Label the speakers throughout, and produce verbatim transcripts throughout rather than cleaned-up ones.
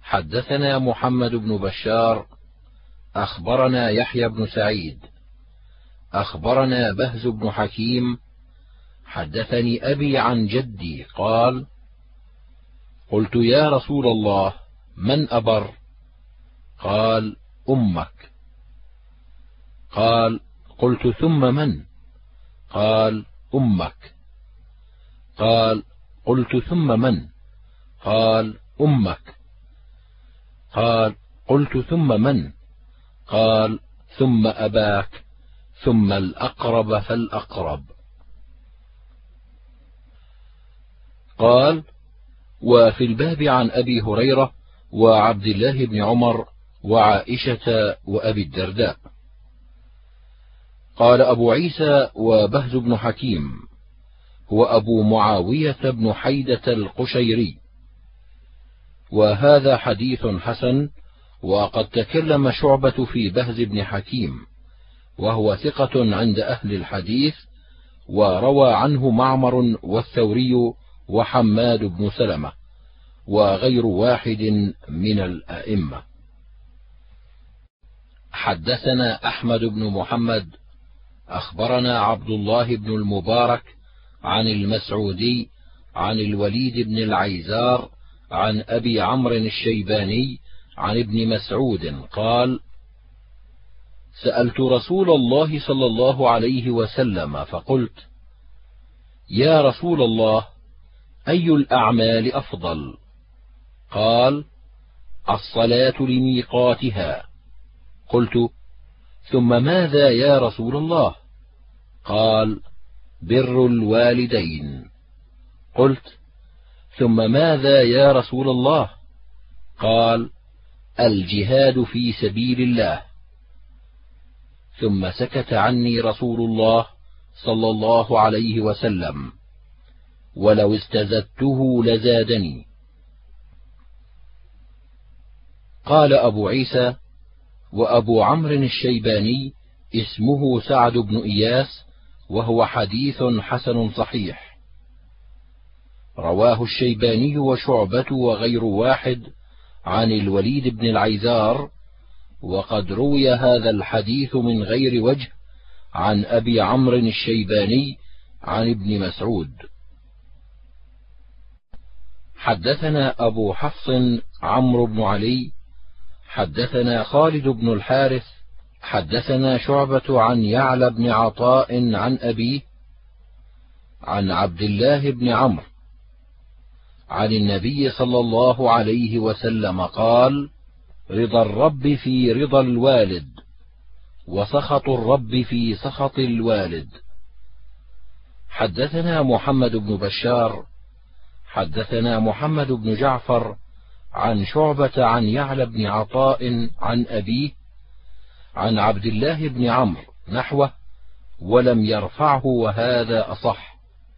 Speaker 1: حدثنا محمد بن بشار أخبرنا يحيى بن سعيد أخبرنا بهز بن حكيم حدثني أبي عن جدي قال: قلت يا رسول الله من أبر؟ قال: أمك. قال: قلت ثم من؟ قال: أمك. قال: قلت ثم من؟ قال: أمك. قال: قلت ثم من؟ قال: ثم أباك، ثم الأقرب فالأقرب. قال: وفي الباب عن أبي هريرة وعبد الله بن عمر وعائشة وأبي الدرداء. قال أبو عيسى: وبهز بن حكيم هو أبو معاوية بن حيدة القشيري، وهذا حديث حسن. وقد تكلم شعبة في بهز بن حكيم، وهو ثقة عند أهل الحديث، وروى عنه معمر والثوري وحماد بن سلمة وغير واحد من الأئمة. حدثنا أحمد بن محمد أخبرنا عبد الله بن المبارك عن المسعودي عن الوليد بن العيزار عن أبي عمرو الشيباني عن ابن مسعود قال: سألت رسول الله صلى الله عليه وسلم فقلت: يا رسول الله، أي الأعمال أفضل؟ قال: الصلاة لميقاتها. قلت: ثم ماذا يا رسول الله؟ قال: بر الوالدين. قلت: ثم ماذا يا رسول الله؟ قال: الجهاد في سبيل الله. ثم سكت عني رسول الله صلى الله عليه وسلم، ولو استزدته لزادني. قال أبو عيسى: وأبو عمرو الشيباني اسمه سعد بن إياس، وهو حديث حسن صحيح. رواه الشيباني وشعبة وغير واحد عن الوليد بن العيزار، وقد روي هذا الحديث من غير وجه عن أبي عمرو الشيباني عن ابن مسعود. حدثنا أبو حفص عمرو بن علي حدثنا خالد بن الحارث حدثنا شعبة عن يعلى بن عطاء عن أبيه عن عبد الله بن عمرو عن النبي صلى الله عليه وسلم قال: رضا الرب في رضا الوالد، وسخط الرب في سخط الوالد. حدثنا محمد بن بشار حدثنا محمد بن جعفر عن شعبة عن يعلى بن عطاء عن أبيه عن عبد الله بن عمرو نحوه، ولم يرفعه، وهذا أصح.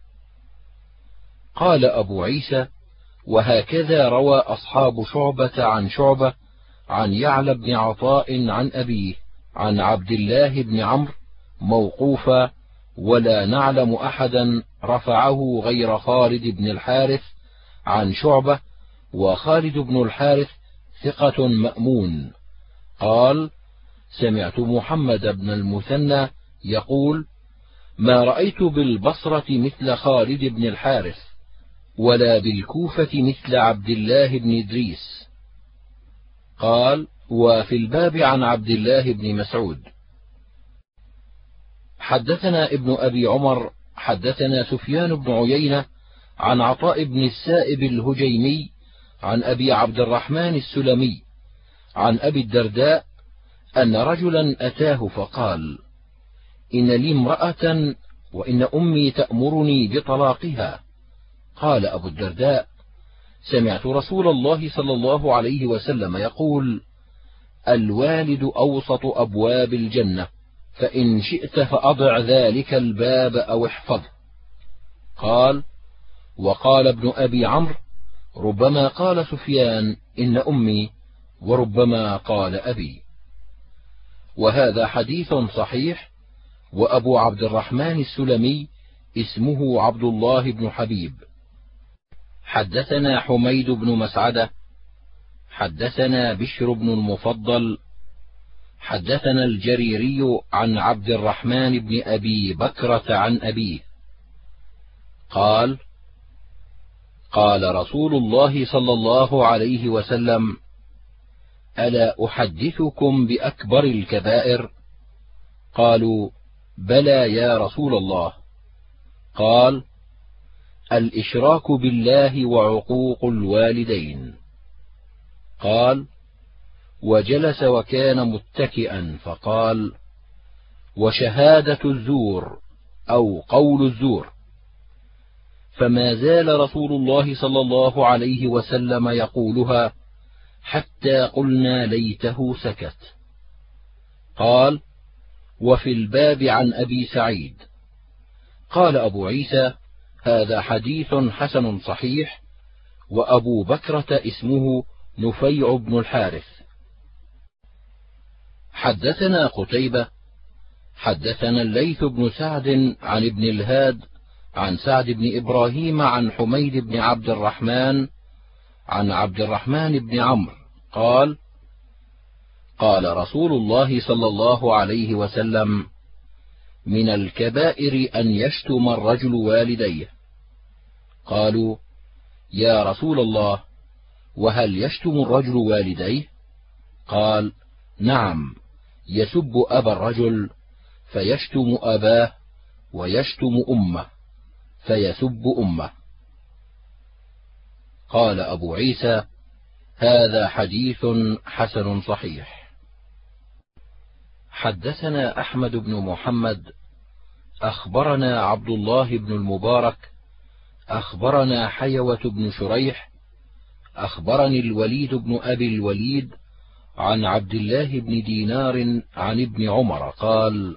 Speaker 1: قال أبو عيسى: وهكذا روى أصحاب شعبة عن شعبة عن يعلى بن عطاء عن أبيه عن عبد الله بن عمرو موقوفا، ولا نعلم أحدا رفعه غير خالد بن الحارث عن شعبة، وخالد بن الحارث ثقة مأمون. قال: سمعت محمد بن المثنى يقول: ما رأيت بالبصرة مثل خالد بن الحارث، ولا بالكوفة مثل عبد الله بن إدريس. قال: وفي الباب عن عبد الله بن مسعود. حدثنا ابن أبي عمر حدثنا سفيان بن عيينة عن عطاء بن السائب الهجيمي عن أبي عبد الرحمن السلمي عن أبي الدرداء أن رجلا أتاه فقال: إن لي امرأة وإن أمي تأمرني بطلاقها. قال أبو الدرداء: سمعت رسول الله صلى الله عليه وسلم يقول: الوالد أوسط أبواب الجنة، فإن شئت فأضع ذلك الباب أو احفظه. قال: وقال ابن أبي عمرو: ربما قال سفيان إن أمي، وربما قال أبي. وهذا حديث صحيح. وأبو عبد الرحمن السلمي اسمه عبد الله بن حبيب. حدثنا حميد بن مسعدة حدثنا بشر بن المفضل حدثنا الجريري عن عبد الرحمن بن أبي بكرة عن أبيه قال قال رسول الله صلى الله عليه وسلم: ألا أحدثكم بأكبر الكبائر؟ قالوا: بلى يا رسول الله. قال: الإشراك بالله وعقوق الوالدين. قال: وجلس وكان متكئا فقال: وشهادة الزور أو قول الزور. فما زال رسول الله صلى الله عليه وسلم يقولها حتى قلنا ليته سكت. قال: وفي الباب عن أبي سعيد. قال أبو عيسى: هذا حديث حسن صحيح، وأبو بكرة اسمه نفيع بن الحارث. حدثنا قتيبة حدثنا الليث بن سعد عن ابن الهاد عن سعد بن إبراهيم عن حميد بن عبد الرحمن عن عبد الرحمن بن عمرو قال: قال رسول الله صلى الله عليه وسلم: من الكبائر أن يشتم الرجل والديه. قالوا: يا رسول الله، وهل يشتم الرجل والديه؟ قال: نعم، يسب أبا الرجل فيشتم أباه، ويشتم أمه فيسب أمه. قال أبو عيسى: هذا حديث حسن صحيح. حدثنا أحمد بن محمد أخبرنا عبد الله بن المبارك أخبرنا حيوة بن شريح أخبرني الوليد بن أبي الوليد عن عبد الله بن دينار عن ابن عمر قال: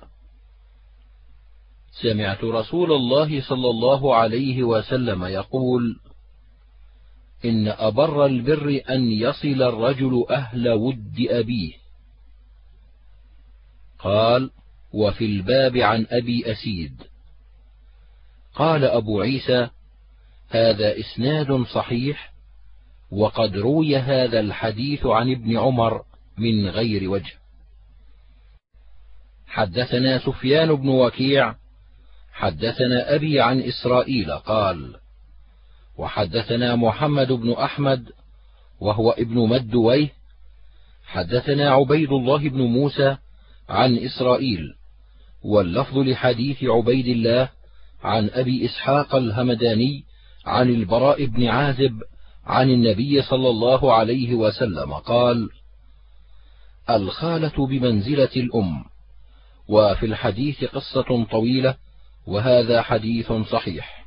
Speaker 1: سمعت رسول الله صلى الله عليه وسلم يقول: إن أبر البر أن يصل الرجل أهل ود أبيه. قال: وفي الباب عن أبي أسيد. قال أبو عيسى: هذا إسناد صحيح، وقد روي هذا الحديث عن ابن عمر من غير وجه. حدثنا سفيان بن وكيع حدثنا أبي عن إسرائيل قال: وحدثنا محمد بن أحمد وهو ابن مدويه حدثنا عبيد الله بن موسى عن إسرائيل، واللفظ لحديث عبيد الله عن أبي إسحاق الهمداني عن البراء بن عازب عن النبي صلى الله عليه وسلم قال: الخالة بمنزلة الأم. وفي الحديث قصة طويلة، وهذا حديث صحيح.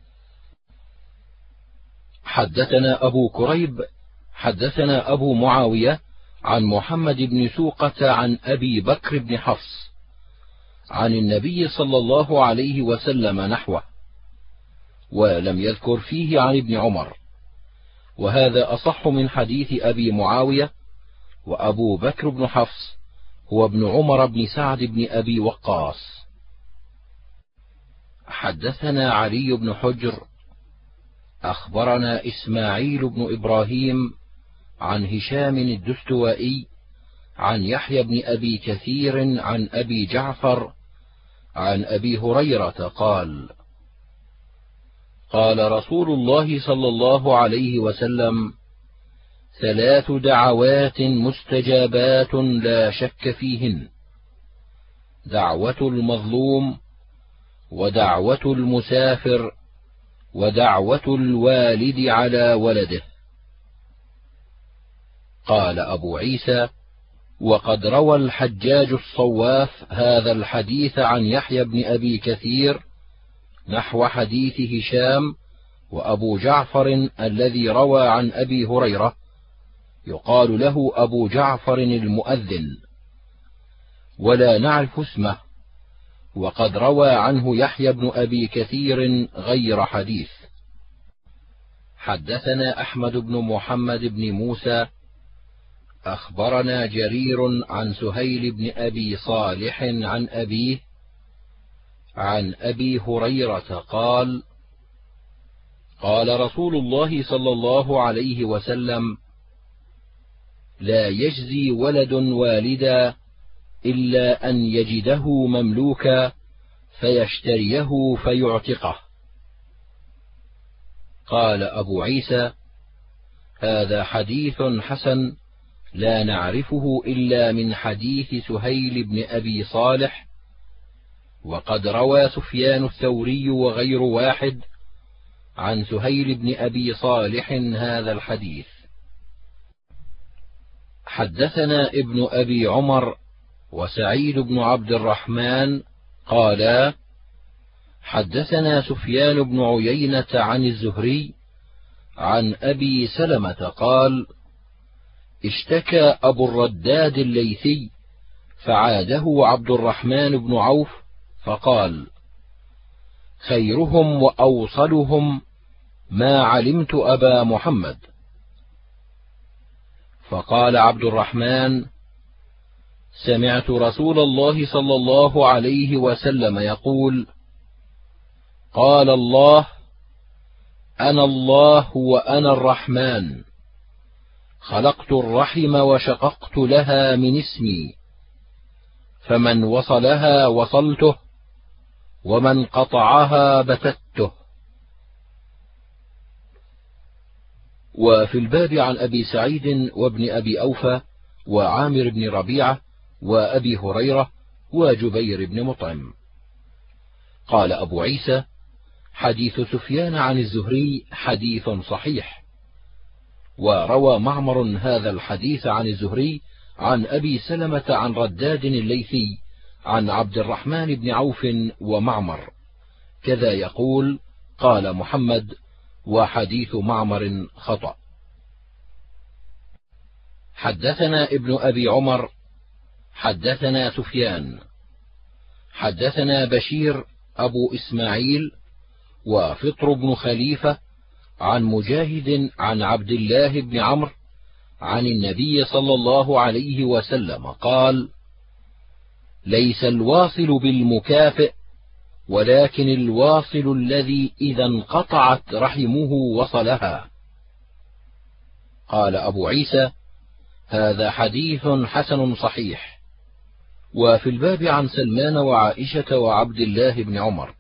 Speaker 1: حدثنا أبو كريب حدثنا أبو معاوية عن محمد بن سوقة عن أبي بكر بن حفص عن النبي صلى الله عليه وسلم نحوه، ولم يذكر فيه عن ابن عمر، وهذا أصح من حديث أبي معاوية. وأبو بكر بن حفص هو ابن عمر بن سعد بن أبي وقاص. حدثنا علي بن حجر أخبرنا إسماعيل بن إبراهيم عن هشام الدستوائي عن يحيى بن أبي كثير عن أبي جعفر عن أبي هريرة قال: قال رسول الله صلى الله عليه وسلم: ثلاث دعوات مستجابات لا شك فيهن: دعوة المظلوم، ودعوة المسافر، ودعوة الوالد على ولده. قال أبو عيسى: وقد روى الحجاج الصواف هذا الحديث عن يحيى بن أبي كثير نحو حديث هشام. وأبو جعفر الذي روى عن أبي هريرة يقال له أبو جعفر المؤذن، ولا نعرف اسمه، وقد روى عنه يحيى بن أبي كثير غير حديث. حدثنا أحمد بن محمد بن موسى أخبرنا جرير عن سهيل بن أبي صالح عن أبيه عن أبي هريرة قال: قال رسول الله صلى الله عليه وسلم: لا يجزي ولد والدا إلا أن يجده مملوكا فيشتريه فيعتقه. قال أبو عيسى: هذا حديث حسن لا نعرفه إلا من حديث سهيل بن أبي صالح، وقد روى سفيان الثوري وغير واحد عن سهيل بن أبي صالح هذا الحديث. حدثنا ابن أبي عمر وسعيد بن عبد الرحمن قالا: حدثنا سفيان بن عيينة عن الزهري عن أبي سلمة قال: اشتكى أبو الرداد الليثي فعاده عبد الرحمن بن عوف فقال: خيرهم وأوصلهم ما علمت أبا محمد. فقال عبد الرحمن: سمعت رسول الله صلى الله عليه وسلم يقول: قال الله: أنا الله وأنا الرحمن، خلقت الرحم وشققت لها من اسمي، فمن وصلها وصلته، ومن قطعها بتته. وفي الباب عن أبي سعيد وابن أبي أوفى وعامر بن ربيعة وأبي هريرة وجبير بن مطعم. قال أبو عيسى: حديث سفيان عن الزهري حديث صحيح. وروى معمر هذا الحديث عن الزهري عن أبي سلمة عن رداد الليثي عن عبد الرحمن بن عوف ومعمر، كذا يقول قال محمد، وحديث معمر خطأ. حدثنا ابن أبي عمر حدثنا سفيان حدثنا بشير أبو إسماعيل وفطر بن خليفة عن مجاهد عن عبد الله بن عمرو عن النبي صلى الله عليه وسلم قال: ليس الواصل بالمكافئ، ولكن الواصل الذي إذا انقطعت رحمه وصلها. قال أبو عيسى: هذا حديث حسن صحيح. وفي الباب عن سلمان وعائشة وعبد الله بن عمر.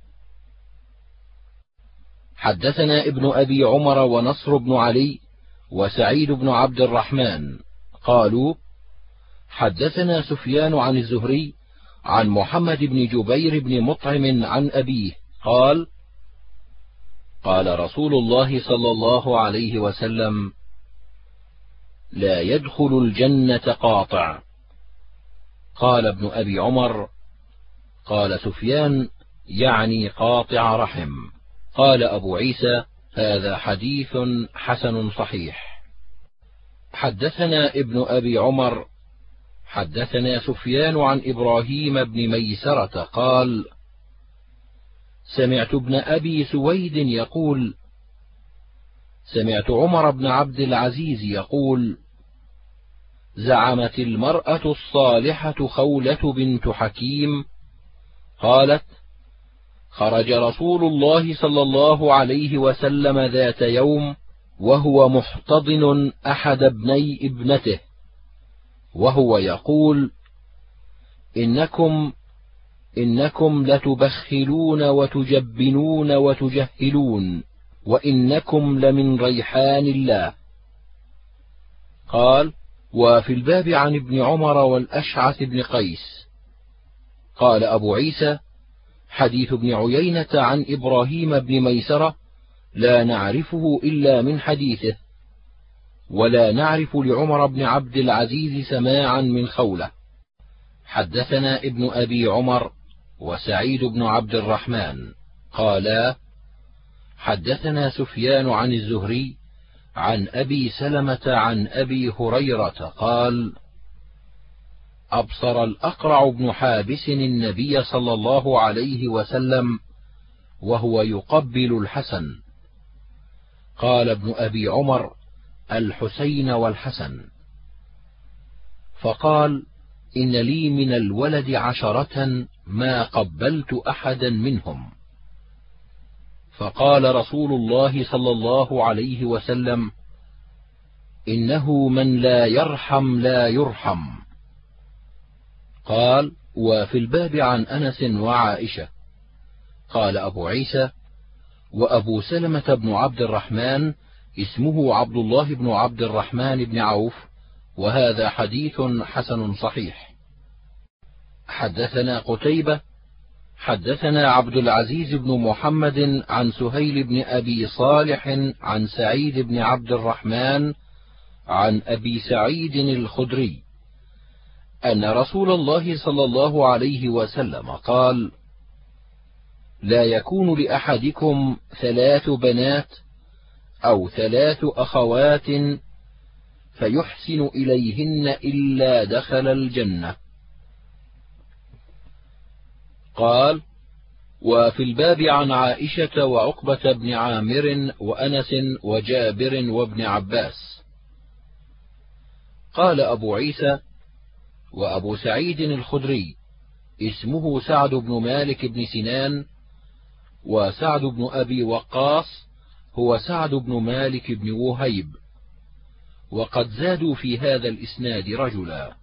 Speaker 1: حدثنا ابن أبي عمر ونصر بن علي وسعيد بن عبد الرحمن قالوا: حدثنا سفيان عن الزهري عن محمد بن جبير بن مطعم عن أبيه قال: قال رسول الله صلى الله عليه وسلم: لا يدخل الجنة قاطع. قال ابن أبي عمر: قال سفيان يعني قاطع رحم. قال أبو عيسى: هذا حديث حسن صحيح. حدثنا ابن أبي عمر حدثنا سفيان عن إبراهيم بن ميسرة قال: سمعت ابن أبي سويد يقول: سمعت عمر بن عبد العزيز يقول: زعمت المرأة الصالحة خولة بنت حكيم قالت: خرج رسول الله صلى الله عليه وسلم ذات يوم وهو محتضن أحد ابني ابنته، وهو يقول: إنكم إنكم لتبخلون وتجبنون وتجهلون، وإنكم لمن ريحان الله. قال: وفي الباب عن ابن عمر والأشعث بن قيس. قال أبو عيسى: حديث ابن عيينة عن إبراهيم بن ميسرة لا نعرفه إلا من حديثه، ولا نعرف لعمر بن عبد العزيز سماعا من خولة. حدثنا ابن أبي عمر وسعيد بن عبد الرحمن قالا: حدثنا سفيان عن الزهري عن أبي سلمة عن أبي هريرة قال: أبصر الأقرع بن حابس النبي صلى الله عليه وسلم وهو يقبل الحسن. قال ابن أبي عمر: الحسين والحسن. فقال: إن لي من الولد عشرة ما قبلت أحدا منهم. فقال رسول الله صلى الله عليه وسلم: إنه من لا يرحم لا يرحم. قال: وفي الباب عن أنس وعائشة. قال أبو عيسى: وأبو سلمة بن عبد الرحمن اسمه عبد الله بن عبد الرحمن بن عوف، وهذا حديث حسن صحيح. حدثنا قتيبة حدثنا عبد العزيز بن محمد عن سهيل بن أبي صالح عن سعيد بن عبد الرحمن عن أبي سعيد الخدري أن رسول الله صلى الله عليه وسلم قال: لا يكون لأحدكم ثلاث بنات أو ثلاث أخوات فيحسن إليهن إلا دخل الجنة. قال: وفي الباب عن عائشة وعقبة بن عامر وأنس وجابر وابن عباس. قال أبو عيسى: وأبو سعيد الخدري اسمه سعد بن مالك بن سنان، وسعد بن أبي وقاص هو سعد بن مالك بن وهيب، وقد زادوا في هذا الإسناد رجلا.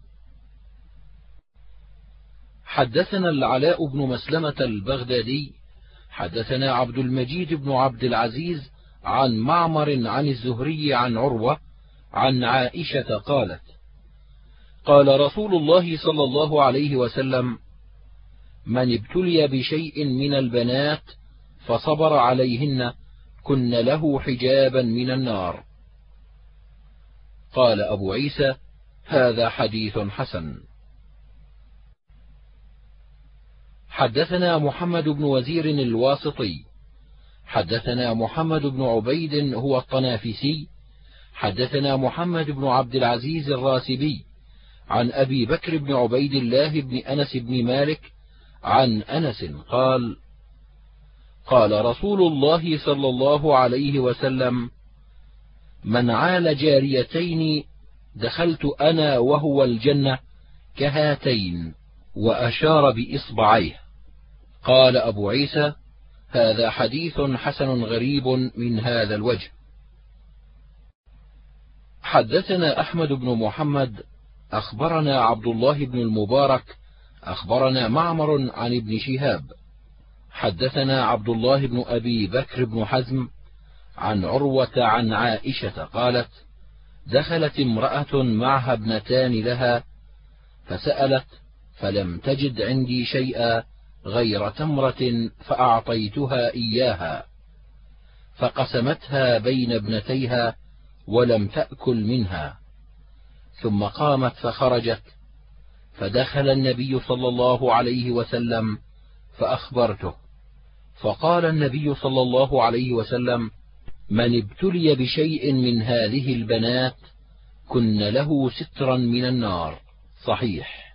Speaker 1: حدثنا العلاء بن مسلمة البغدادي حدثنا عبد المجيد بن عبد العزيز عن معمر عن الزهري عن عروة عن عائشة قالت: قال رسول الله صلى الله عليه وسلم: من ابتلي بشيء من البنات فصبر عليهن كن له حجابا من النار. قال أبو عيسى: هذا حديث حسن. حدثنا محمد بن وزير الواسطي حدثنا محمد بن عبيد هو الطنافسي حدثنا محمد بن عبد العزيز الراسبي عن أبي بكر بن عبيد الله بن أنس بن مالك عن أنس قال: قال رسول الله صلى الله عليه وسلم: من عال جاريتين دخلت أنا وهو الجنة كهاتين، وأشار بإصبعيه. قال أبو عيسى: هذا حديث حسن غريب من هذا الوجه. حدثنا أحمد بن محمد أخبرنا عبد الله بن المبارك أخبرنا معمر عن ابن شهاب حدثنا عبد الله بن أبي بكر بن حزم عن عروة عن عائشة قالت: دخلت امرأة معها ابنتان لها فسألت فلم تجد عندي شيئا غير تمرة فأعطيتها إياها، فقسمتها بين ابنتيها ولم تأكل منها، ثم قامت فخرجت، فدخل النبي صلى الله عليه وسلم فأخبرته، فقال النبي صلى الله عليه وسلم: من ابتلي بشيء من هذه البنات كن له سترا من النار. صحيح.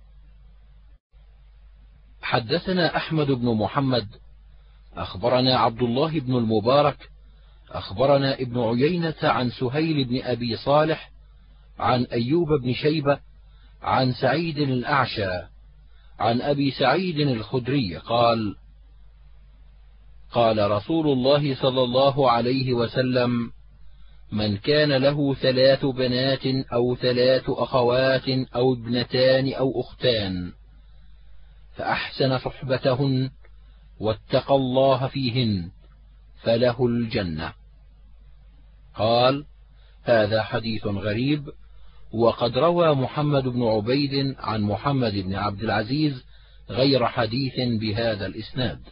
Speaker 1: حدثنا أحمد بن محمد أخبرنا عبد الله بن المبارك أخبرنا ابن عيينة عن سهيل بن أبي صالح عن أيوب بن شيبة عن سعيد الأعشى عن أبي سعيد الخدري قال: قال رسول الله صلى الله عليه وسلم: من كان له ثلاث بنات أو ثلاث أخوات أو ابنتان أو أختان فأحسن صحبتهن واتقى الله فيهن فله الجنة. قال: هذا حديث غريب، وقد روى محمد بن عبيد عن محمد بن عبد العزيز غير حديث بهذا الإسناد.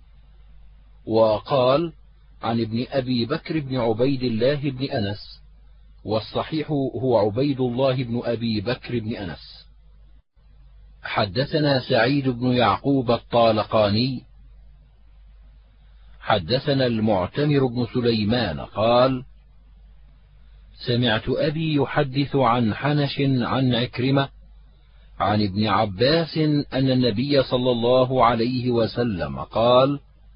Speaker 1: وقال: عن ابن أبي بكر بن عبيد الله بن أنس، والصحيح هو عبيد الله بن أبي بكر بن أنس. حدثنا سعيد بن يعقوب الطالقاني حدثنا المعتمر بن سليمان قال: سمعت أبي يحدث عن حنش عن عكرمة عن ابن عباس أن النبي صلى الله عليه وسلم قال: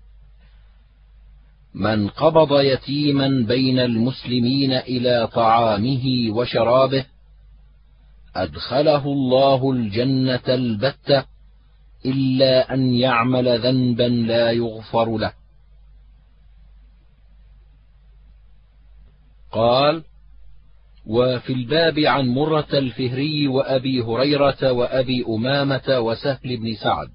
Speaker 1: من قبض يتيما بين المسلمين إلى طعامه وشرابه أدخله الله الجنة البتة إلا أن يعمل ذنبا لا يغفر له. قال: وفي الباب عن مرة الفهري وأبي هريرة وأبي أمامة وسهل بن سعد.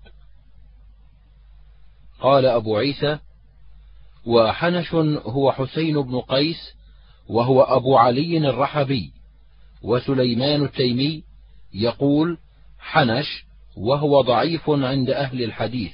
Speaker 1: قال أبو عيسى: وحنش هو حسين بن قيس وهو أبو علي الرحبي، وسليمان التيمي يقول حنش وهو ضعيف عند أهل الحديث.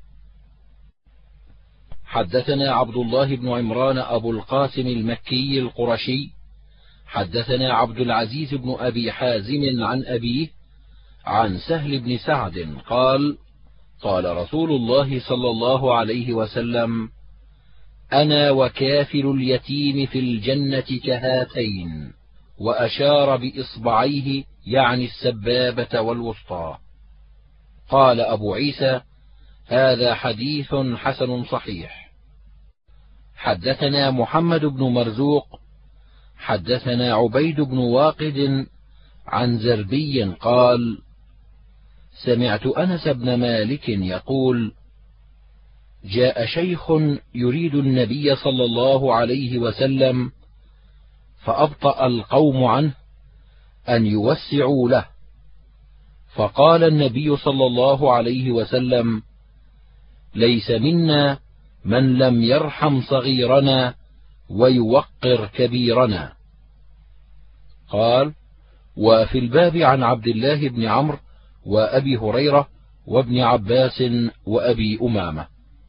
Speaker 1: حدثنا عبد الله بن عمران أبو القاسم المكي القرشي حدثنا عبد العزيز بن أبي حازم عن أبيه عن سهل بن سعد قال: قال رسول الله صلى الله عليه وسلم: أنا وكافل اليتيم في الجنة كهاتين، وأشار بإصبعيه يعني السبابة والوسطى. قال أبو عيسى: هذا حديث حسن صحيح. حدثنا محمد بن مرزوق حدثنا عبيد بن واقد عن زربي قال: سمعت أنس بن مالك يقول: جاء شيخ يريد النبي صلى الله عليه وسلم فأبطأ القوم عنه أن يوسعوا له، فقال النبي صلى الله عليه وسلم: ليس منا من لم يرحم صغيرنا ويوقر كبيرنا. قال: وفي الباب عن عبد الله بن عمرو وأبي هريرة وابن عباس وأبي أمامة.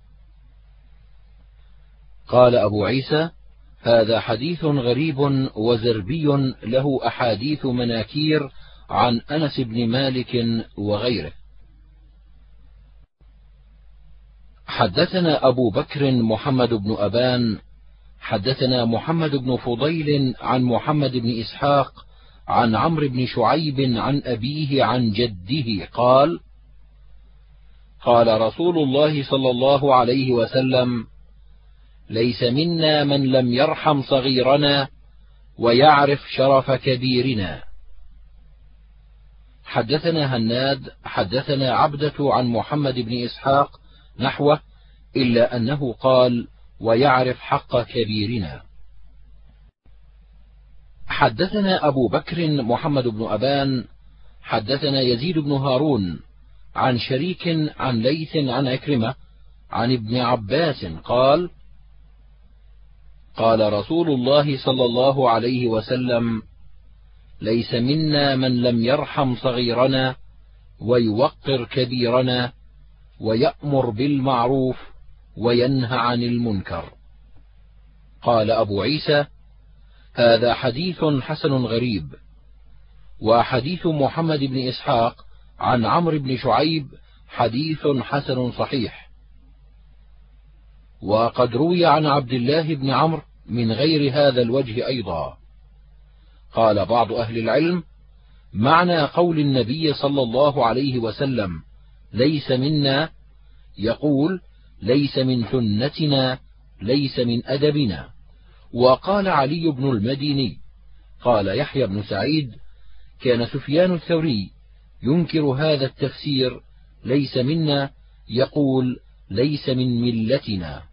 Speaker 1: قال أبو عيسى: هذا حديث غريب وزربي له أحاديث مناكير عن أنس بن مالك وغيره. حدثنا أبو بكر محمد بن أبان حدثنا محمد بن فضيل عن محمد بن إسحاق عن عمرو بن شعيب عن أبيه عن جده قال: قال رسول الله صلى الله عليه وسلم: ليس منا من لم يرحم صغيرنا ويعرف شرف كبيرنا. حدثنا هناد حدثنا عبدة عن محمد بن إسحاق نحوه، إلا أنه قال: ويعرف حق كبيرنا. حدثنا أبو بكر محمد بن أبان حدثنا يزيد بن هارون عن شريك عن ليث عن عكرمة عن ابن عباس قال: قال رسول الله صلى الله عليه وسلم: ليس منا من لم يرحم صغيرنا ويوقر كبيرنا ويأمر بالمعروف وينهى عن المنكر. قال أبو عيسى: هذا حديث حسن غريب. وحديث محمد بن إسحاق عن عمرو بن شعيب حديث حسن صحيح. وقد روي عن عبد الله بن عمرو من غير هذا الوجه أيضا. قال بعض أهل العلم: معنى قول النبي صلى الله عليه وسلم: ليس منا، يقول: ليس من سنتنا، ليس من أدبنا. وقال علي بن المديني: قال يحيى بن سعيد: كان سفيان الثوري ينكر هذا التفسير ليس منا، يقول: ليس من ملتنا.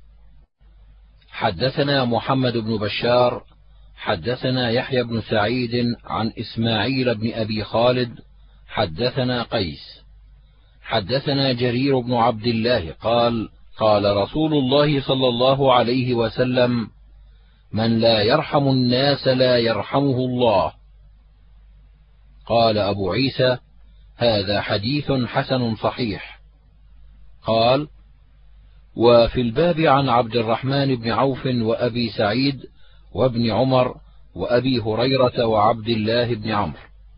Speaker 1: حدثنا محمد بن بشار حدثنا يحيى بن سعيد عن إسماعيل بن أبي خالد حدثنا قيس حدثنا جرير بن عبد الله قال: قال رسول الله صلى الله عليه وسلم: من لا يرحم الناس لا يرحمه الله. قال أبو عيسى: هذا حديث حسن صحيح. قال: وفي الباب عن عبد الرحمن بن عوف وأبي سعيد وابن عمر وأبي هريرة وعبد الله بن عمرو.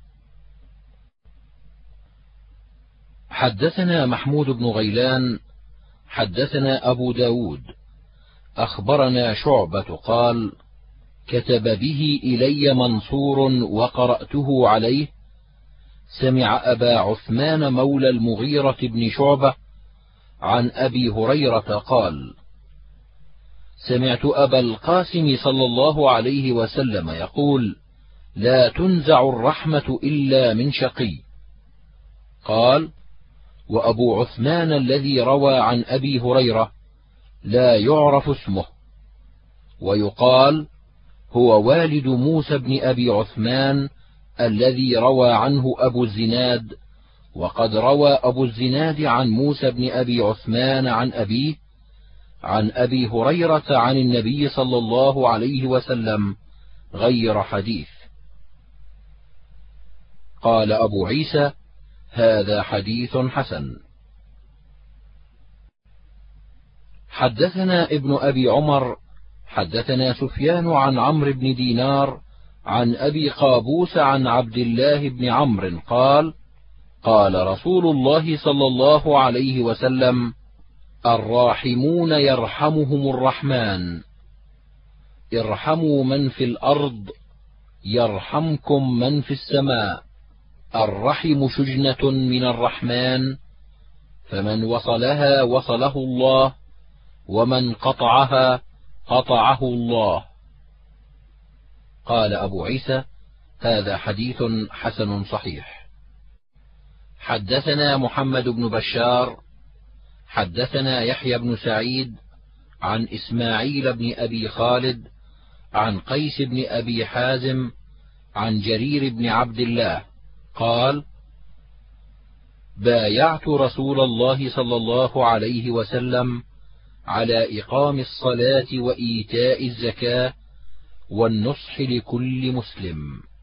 Speaker 1: حدثنا محمود بن غيلان حدثنا أبو داود أخبرنا شعبة قال: كتب به إلي منصور وقرأته عليه، سمع أبا عثمان مولى المغيرة بن شعبة عن أبي هريرة قال: سمعت أبا القاسم صلى الله عليه وسلم يقول: لا تنزع الرحمة إلا من شقي. قال: وأبو عثمان الذي روى عن أبي هريرة لا يعرف اسمه، ويقال: هو والد موسى بن أبي عثمان الذي روى عنه أبو الزناد، وقد روى أبو الزناد عن موسى بن أبي عثمان عن أبيه عن أبي هريرة عن النبي صلى الله عليه وسلم غير حديث. قال أبو عيسى: هذا حديث حسن. حدثنا ابن أبي عمر حدثنا سفيان عن عمرو بن دينار عن أبي قابوس عن عبد الله بن عمرو قال: قال رسول الله صلى الله عليه وسلم: الراحمون يرحمهم الرحمن، ارحموا من في الأرض يرحمكم من في السماء. الرحم شجنة من الرحمن، فمن وصلها وصله الله، ومن قطعها قطعه الله. قال أبو عيسى: هذا حديث حسن صحيح. حدثنا محمد بن بشار حدثنا يحيى بن سعيد عن إسماعيل بن أبي خالد عن قيس بن أبي حازم عن جرير بن عبد الله قال: بايعت رسول الله صلى الله عليه وسلم على إقام الصلاة وإيتاء الزكاة والنصح لكل مسلم.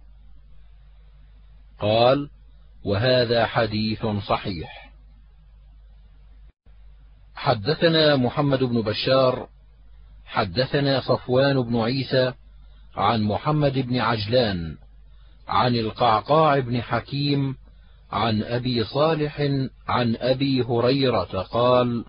Speaker 1: قال: وهذا حديث صحيح. حدثنا محمد بن بشار حدثنا صفوان بن عيسى عن محمد بن عجلان عن القعقاع بن حكيم عن أبي صالح عن أبي هريرة قال: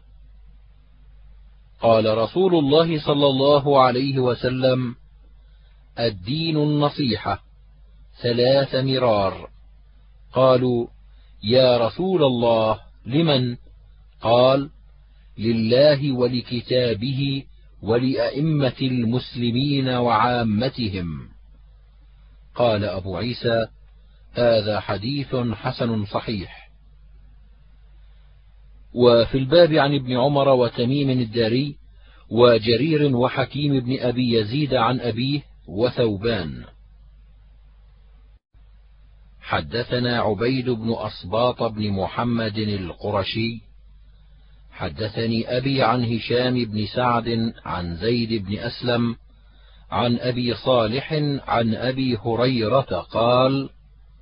Speaker 1: قال رسول الله صلى الله عليه وسلم: الدين النصيحة ثلاث مرار. قالوا: يا رسول الله لمن؟ قال: لله ولكتابه ولأئمة المسلمين وعامتهم. قال أبو عيسى: هذا حديث حسن صحيح. وفي الباب عن ابن عمر وتميم الداري وجرير وحكيم بن أبي يزيد عن أبيه وثوبان. حدثنا عبيد بن أصباط بن محمد القرشي حدثني أبي عن هشام بن سعد عن زيد بن أسلم عن أبي صالح عن أبي هريرة قال: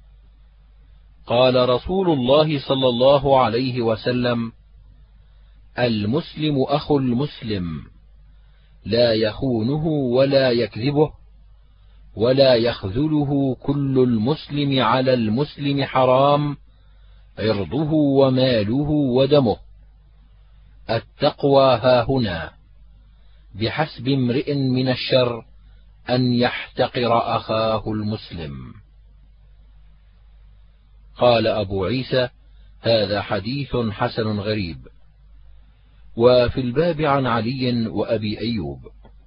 Speaker 1: قال رسول الله صلى الله عليه وسلم: المسلم أخو المسلم، لا يخونه ولا يكذبه ولا يخذله. كل المسلم على المسلم حرام، عرضه وماله ودمه. التقوى هاهنا، بحسب امرئ من الشر أن يحتقر أخاه المسلم. قال أبو عيسى: هذا حديث حسن غريب. وفي الباب عن علي وأبي أيوب.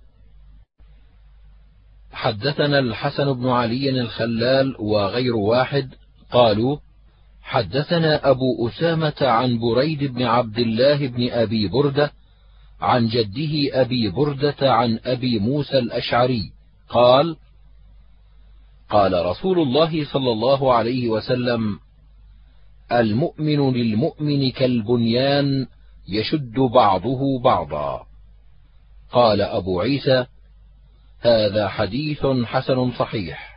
Speaker 1: حدثنا الحسن بن علي الخلال وغير واحد قالوا: حدثنا أبو أسامة عن بريد بن عبد الله بن أبي بردة عن جده أبي بردة عن أبي موسى الأشعري قال: قال رسول الله صلى الله عليه وسلم: المؤمن للمؤمن كالبنيان يشد بعضه بعضا. قال أبو عيسى: هذا حديث حسن صحيح.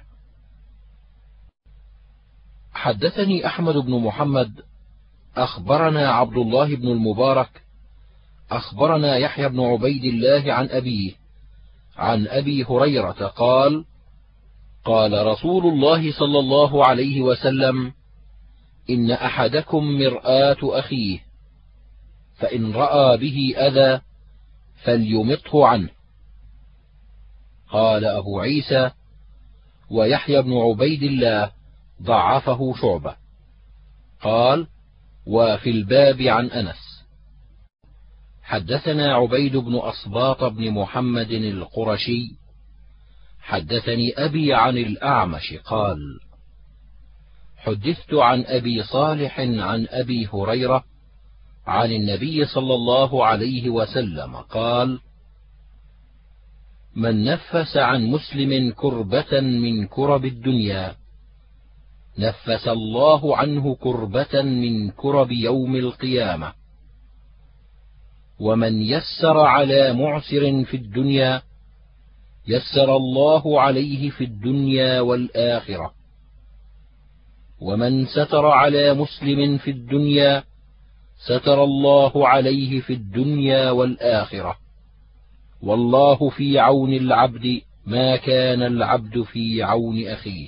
Speaker 1: حدثني أحمد بن محمد أخبرنا عبد الله بن المبارك أخبرنا يحيى بن عبيد الله عن أبيه عن أبي هريرة قال: قال رسول الله صلى الله عليه وسلم: إن أحدكم مرآة أخيه، فإن رأى به أذى فليمطه عنه. قال أبو عيسى: ويحيى بن عبيد الله ضعفه شعبة. قال: وفي الباب عن أنس. حدثنا عبيد بن أصباط بن محمد القرشي حدثني أبي عن الأعمش قال: حدثت عن أبي صالح عن أبي هريرة عن النبي صلى الله عليه وسلم قال: من نفس عن مسلم كربة من كرب الدنيا نفس الله عنه كربة من كرب يوم القيامة. ومن يسر على معسر في الدنيا يسر الله عليه في الدنيا والآخرة. ومن ستر على مسلم في الدنيا ستر الله عليه في الدنيا والآخرة. والله في عون العبد ما كان العبد في عون أخيه.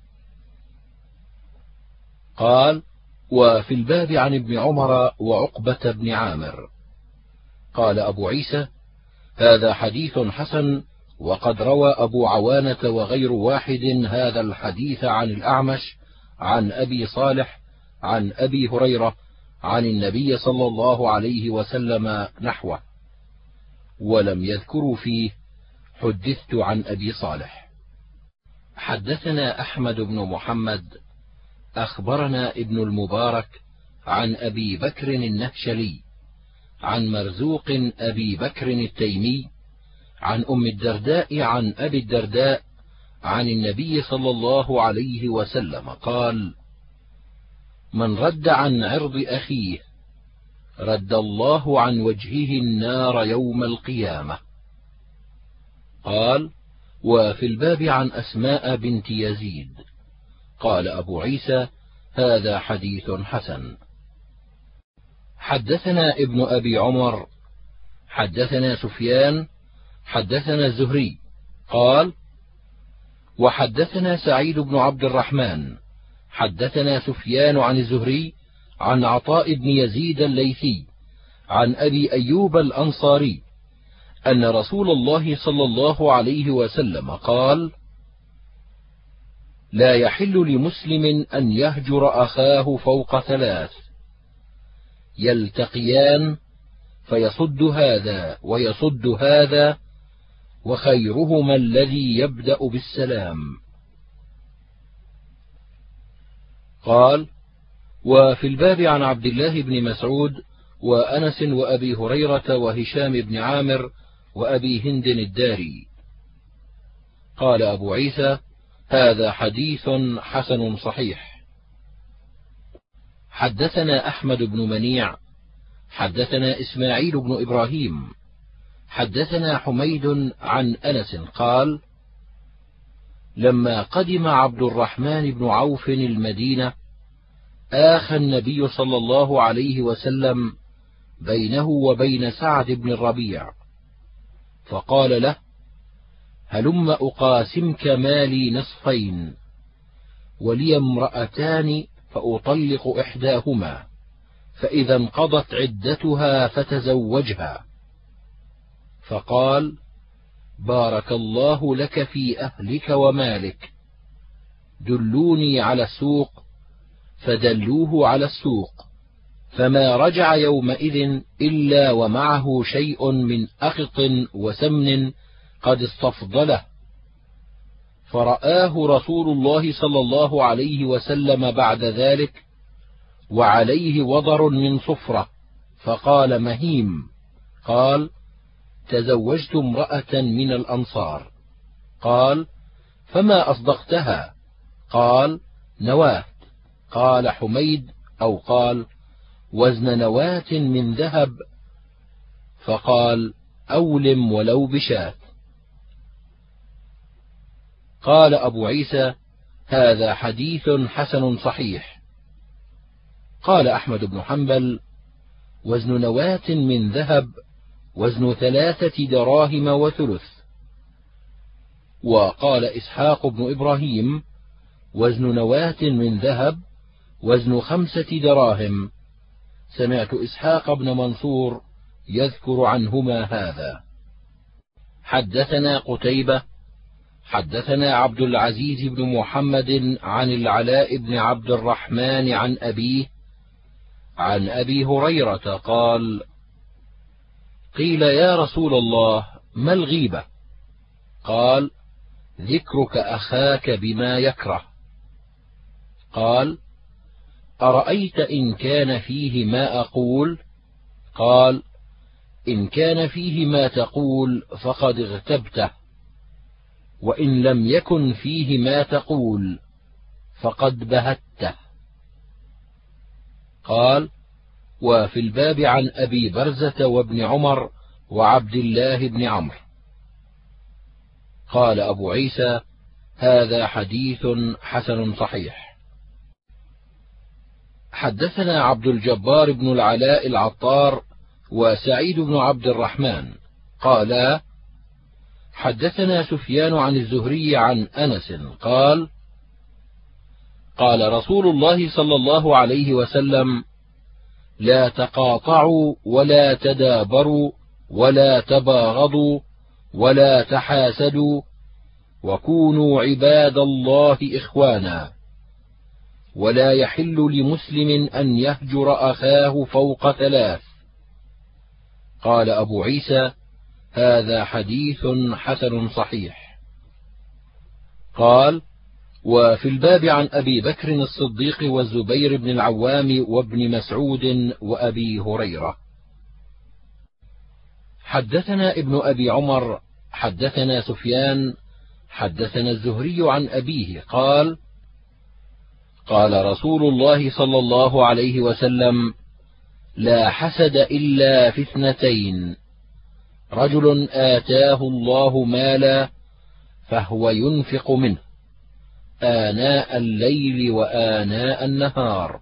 Speaker 1: قال: وفي الباب عن ابن عمر وعقبة بن عامر. قال أبو عيسى: هذا حديث حسن، وقد روى أبو عوانة وغير واحد هذا الحديث عن الأعمش عن أبي صالح عن أبي هريرة عن النبي صلى الله عليه وسلم نحوه، ولم يذكروا فيه حدثت عن أبي صالح. حدثنا أحمد بن محمد أخبرنا ابن المبارك عن أبي بكر النهشلي عن مرزوق أبي بكر التيمي عن أم الدرداء عن أبي الدرداء عن النبي صلى الله عليه وسلم قال: من رد عن عرض أخيه رد الله عن وجهه النار يوم القيامة. قال: وفي الباب عن أسماء بنت يزيد. قال أبو عيسى: هذا حديث حسن. حدثنا ابن أبي عمر حدثنا سفيان حدثنا الزهري قال: وحدثنا سعيد بن عبد الرحمن حدثنا سفيان عن الزهري عن عطاء بن يزيد الليثي عن أبي أيوب الأنصاري أن رسول الله صلى الله عليه وسلم قال: لا يحل لمسلم أن يهجر أخاه فوق ثلاث: يلتقيان فيصد هذا ويصد هذا، وخيرهما الذي يبدأ بالسلام. قال: وفي الباب عن عبد الله بن مسعود وأنس وأبي هريرة وهشام بن عامر وأبي هند الداري. قال أبو عيسى: هذا حديث حسن صحيح. حدثنا أحمد بن منيع حدثنا إسماعيل بن إبراهيم حدثنا حميد عن أنس قال: لما قدم عبد الرحمن بن عوف المدينة آخى النبي صلى الله عليه وسلم بينه وبين سعد بن الربيع، فقال له: هلم أقاسمك مالي نصفين، ولي امرأتان فأطلق إحداهما، فإذا انقضت عدتها فتزوجها. فقال: بارك الله لك في أهلك ومالك، دلوني على السوق، فدلوه على السوق، فما رجع يومئذ إلا ومعه شيء من أخط وسمن قد استفضله، فرآه رسول الله صلى الله عليه وسلم بعد ذلك وعليه وضر من صفرة، فقال: مهيم. قال: تزوجت امرأة من الأنصار. قال: فما أصدقتها؟ قال: نواة. قال حميد أو قال: وزن نواة من ذهب. فقال: أولم ولو بشاة. قال أبو عيسى: هذا حديث حسن صحيح. قال أحمد بن حنبل: وزن نواة من ذهب وزن ثلاثة دراهم وثلث. وقال إسحاق بن إبراهيم: وزن نواة من ذهب وزن خمسة دراهم. سمعت إسحاق بن منصور يذكر عنهما هذا. حدثنا قتيبة حدثنا عبد العزيز بن محمد عن العلاء بن عبد الرحمن عن أبيه عن أبي هريرة قال: قيل يا رسول الله ما الغيبة؟ قال: ذكرك أخاك بما يكره. قال: أرأيت إن كان فيه ما أقول؟ قال: إن كان فيه ما تقول فقد اغتبته. وإن لم يكن فيه ما تقول فقد بهته. قال: وفي الباب عن أبي برزة وابن عمر وعبد الله بن عمرو. قال أبو عيسى: هذا حديث حسن صحيح. حدثنا عبد الجبار بن العلاء العطار وسعيد بن عبد الرحمن قالا: حدثنا سفيان عن الزهري عن أنس قال: قال رسول الله صلى الله عليه وسلم: لا تقاطعوا ولا تدابروا ولا تباغضوا ولا تحاسدوا، وكونوا عباد الله إخوانا، ولا يحل لمسلم أن يهجر أخاه فوق ثلاث. قال أبو عيسى: هذا حديث حسن صحيح. قال: وفي الباب عن أبي بكر الصديق والزبير بن العوام وابن مسعود وأبي هريرة. حدثنا ابن أبي عمر حدثنا سفيان حدثنا الزهري عن أبيه قال: قال رسول الله صلى الله عليه وسلم: لا حسد إلا في اثنتين: رجل آتاه الله مالا فهو ينفق منه آناء الليل وآناء النهار،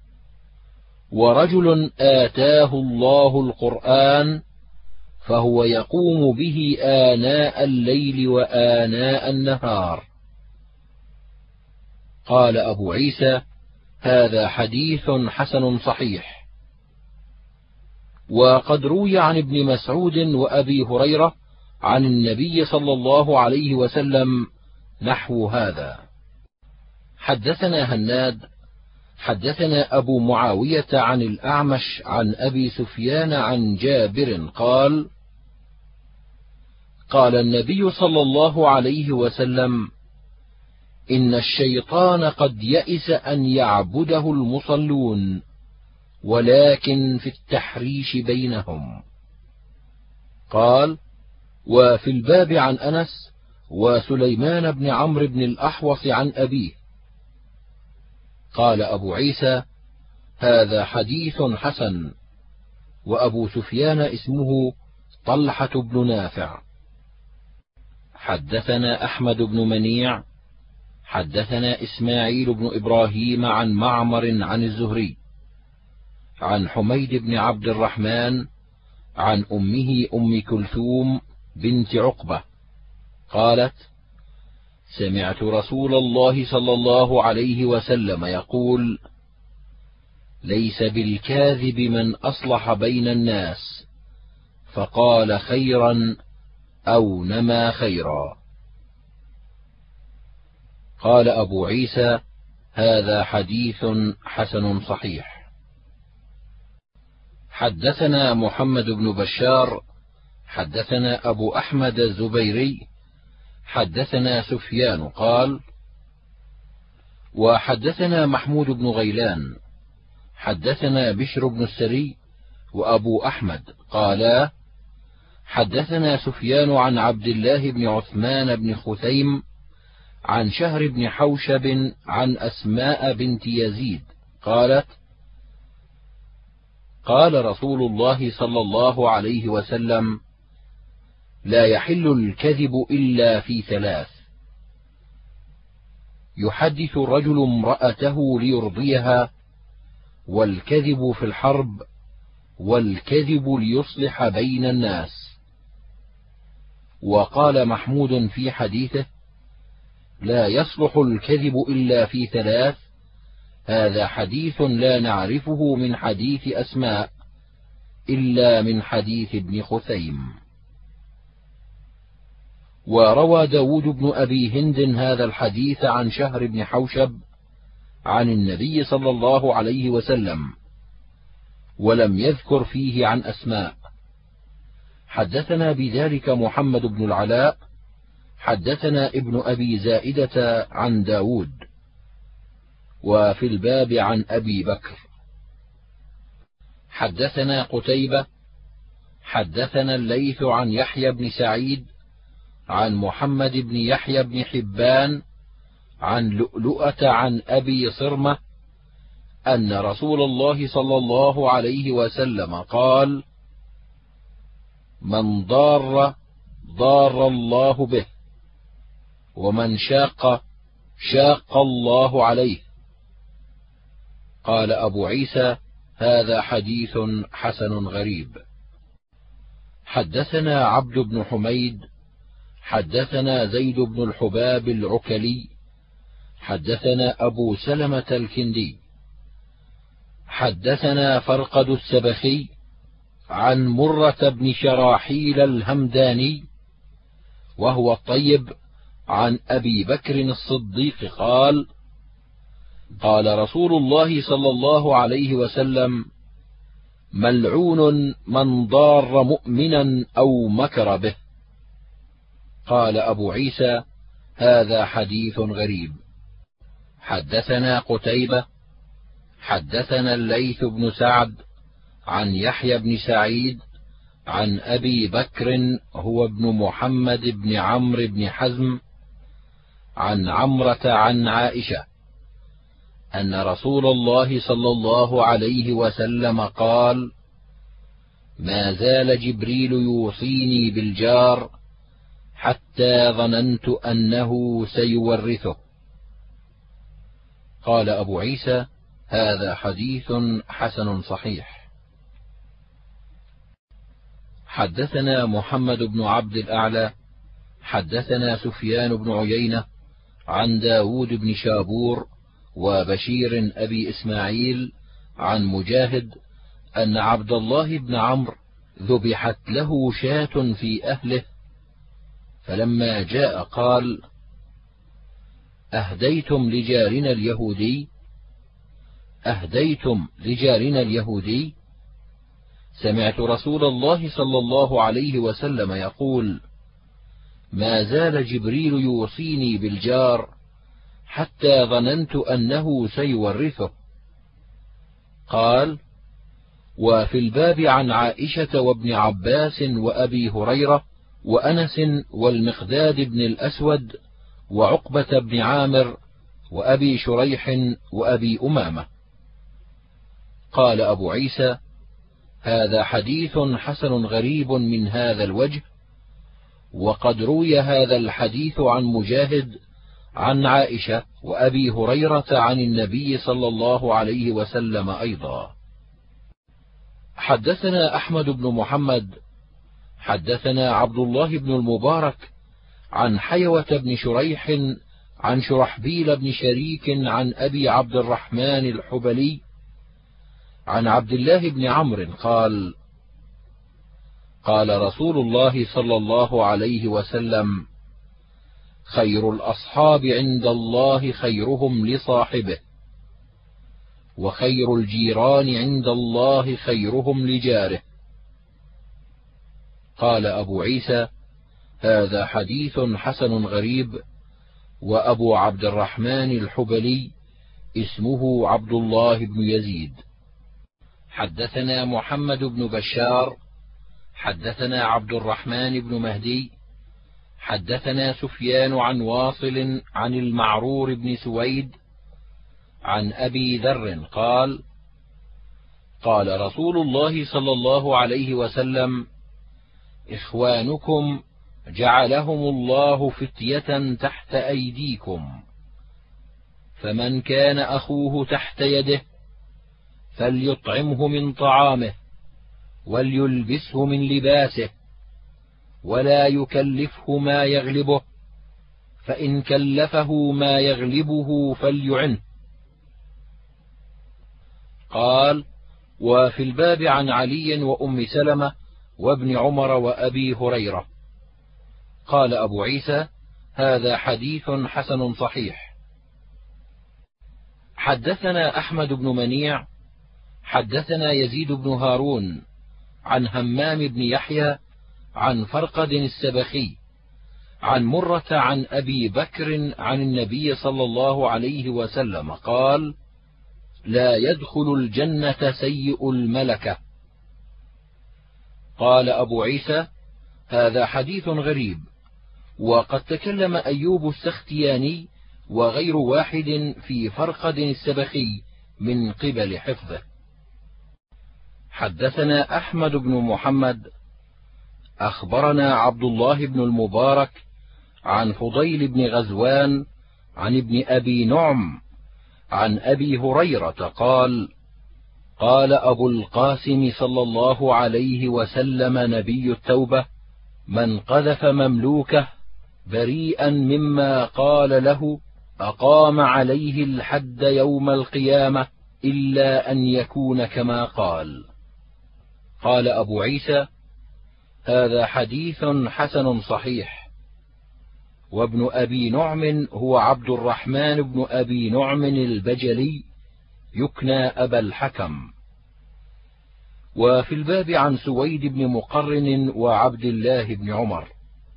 Speaker 1: ورجل آتاه الله القرآن فهو يقوم به آناء الليل وآناء النهار. قال أبو عيسى: هذا حديث حسن صحيح. وقد روي عن ابن مسعود وأبي هريرة عن النبي صلى الله عليه وسلم نحو هذا. حدثنا هناد حدثنا أبو معاوية عن الأعمش عن أبي سفيان عن جابر قال: قال النبي صلى الله عليه وسلم: إن الشيطان قد يئس أن يعبده المصلون، ولكن في التحريش بينهم. قال: وفي الباب عن أنس وسليمان بن عمرو بن الأحوص عن أبيه. قال أبو عيسى: هذا حديث حسن. وأبو سفيان اسمه طلحة بن نافع. حدثنا أحمد بن منيع حدثنا إسماعيل بن إبراهيم عن معمر عن الزهري عن حميد بن عبد الرحمن عن أمه أم كلثوم بنت عقبة قالت: سمعت رسول الله صلى الله عليه وسلم يقول: ليس بالكاذب من أصلح بين الناس فقال خيرا أو نما خيرا. قال أبو عيسى: هذا حديث حسن صحيح. حدثنا محمد بن بشار حدثنا أبو أحمد الزبيري حدثنا سفيان قال: وحدثنا محمود بن غيلان حدثنا بشر بن السري وأبو أحمد قالا: حدثنا سفيان عن عبد الله بن عثمان بن خثيم عن شهر بن حوشب عن أسماء بنت يزيد قالت: قال رسول الله صلى الله عليه وسلم: لا يحل الكذب إلا في ثلاث: يحدث الرجل امرأته ليرضيها، والكذب في الحرب، والكذب ليصلح بين الناس. وقال محمود في حديثه: لا يصلح الكذب إلا في ثلاث. هذا حديث لا نعرفه من حديث أسماء إلا من حديث ابن خثيم. وروى داود بن أبي هند هذا الحديث عن شهر بن حوشب عن النبي صلى الله عليه وسلم، ولم يذكر فيه عن أسماء. حدثنا بذلك محمد بن العلاء حدثنا ابن أبي زائدة عن داود. وفي الباب عن أبي بكر. حدثنا قتيبة حدثنا الليث عن يحيى بن سعيد عن محمد بن يحيى بن حبان عن لؤلؤة عن أبي صرمة أن رسول الله صلى الله عليه وسلم قال: من ضار ضار الله به، ومن شاق شاق الله عليه. قال أبو عيسى: هذا حديث حسن غريب. حدثنا عبد بن حميد حدثنا زيد بن الحباب العكلي حدثنا أبو سلمة الكندي حدثنا فرقد السبخي عن مرة بن شراحيل الهمداني وهو الطيب عن أبي بكر الصديق قال: قال رسول الله صلى الله عليه وسلم: ملعون من ضار مؤمنا أو مكر به. قال أبو عيسى: هذا حديث غريب. حدثنا قتيبة حدثنا الليث بن سعد عن يحيى بن سعيد عن أبي بكر هو ابن محمد بن عمرو بن حزم عن عمرة عن عائشة أن رسول الله صلى الله عليه وسلم قال: ما زال جبريل يوصيني بالجار حتى ظننت أنه سيورثه. قال أبو عيسى: هذا حديث حسن صحيح. حدثنا محمد بن عبد الأعلى حدثنا سفيان بن عيينة عن داود بن شابور وبشير أبي إسماعيل عن مجاهد أن عبد الله بن عمرو ذبحت له شاة في أهله، فلما جاء قال: أهديتم لجارنا اليهودي أهديتم لجارنا اليهودي سمعت رسول الله صلى الله عليه وسلم يقول: ما زال جبريل يوصيني بالجار حتى ظننت أنه سيورثه. قال: وفي الباب عن عائشة وابن عباس وأبي هريرة وأنس والمقداد بن الأسود وعقبة بن عامر وأبي شريح وأبي أمامة. قال أبو عيسى: هذا حديث حسن غريب من هذا الوجه، وقد روي هذا الحديث عن مجاهد عن عائشة وأبي هريرة عن النبي صلى الله عليه وسلم أيضا. حدثنا أحمد بن محمد حدثنا عبد الله بن المبارك عن حيوة بن شريح عن شرحبيل بن شريك عن أبي عبد الرحمن الحبلي عن عبد الله بن عمرو قال: قال رسول الله صلى الله عليه وسلم: خير الأصحاب عند الله خيرهم لصاحبه، وخير الجيران عند الله خيرهم لجاره. قال أبو عيسى: هذا حديث حسن غريب. وأبو عبد الرحمن الحبلي اسمه عبد الله بن يزيد. حدثنا محمد بن بشار حدثنا عبد الرحمن بن مهدي حدثنا سفيان عن واصل عن المعرور بن سويد عن أبي ذر قال: قال رسول الله صلى الله عليه وسلم: إخوانكم جعلهم الله فتية تحت أيديكم، فمن كان أخوه تحت يده فليطعمه من طعامه وليلبسه من لباسه، ولا يكلفه ما يغلبه، فإن كلفه ما يغلبه فليعنه. قال: وفي الباب عن علي وأم سلمة وابن عمر وأبي هريرة. قال أبو عيسى: هذا حديث حسن صحيح. حدثنا أحمد بن منيع حدثنا يزيد بن هارون عن همام بن يحيى عن فرقد السبخي عن مرة عن أبي بكر عن النبي صلى الله عليه وسلم قال: لا يدخل الجنة سيء الملكة. قال أبو عيسى: هذا حديث غريب، وقد تكلم أيوب السختياني وغير واحد في فرقد السبخي من قبل حفظه. حدثنا أحمد بن محمد أخبرنا عبد الله بن المبارك عن فضيل بن غزوان عن ابن أبي نعم عن أبي هريرة قال: قال أبو القاسم صلى الله عليه وسلم نبي التوبة: من قذف مملوكه بريئا مما قال له أقام عليه الحد يوم القيامة إلا أن يكون كما قال. قال أبو عيسى: هذا حديث حسن صحيح. وابن أبي نعم هو عبد الرحمن بن أبي نعم البجلي يكنى أبا الحكم. وفي الباب عن سويد بن مقرن وعبد الله بن عمر.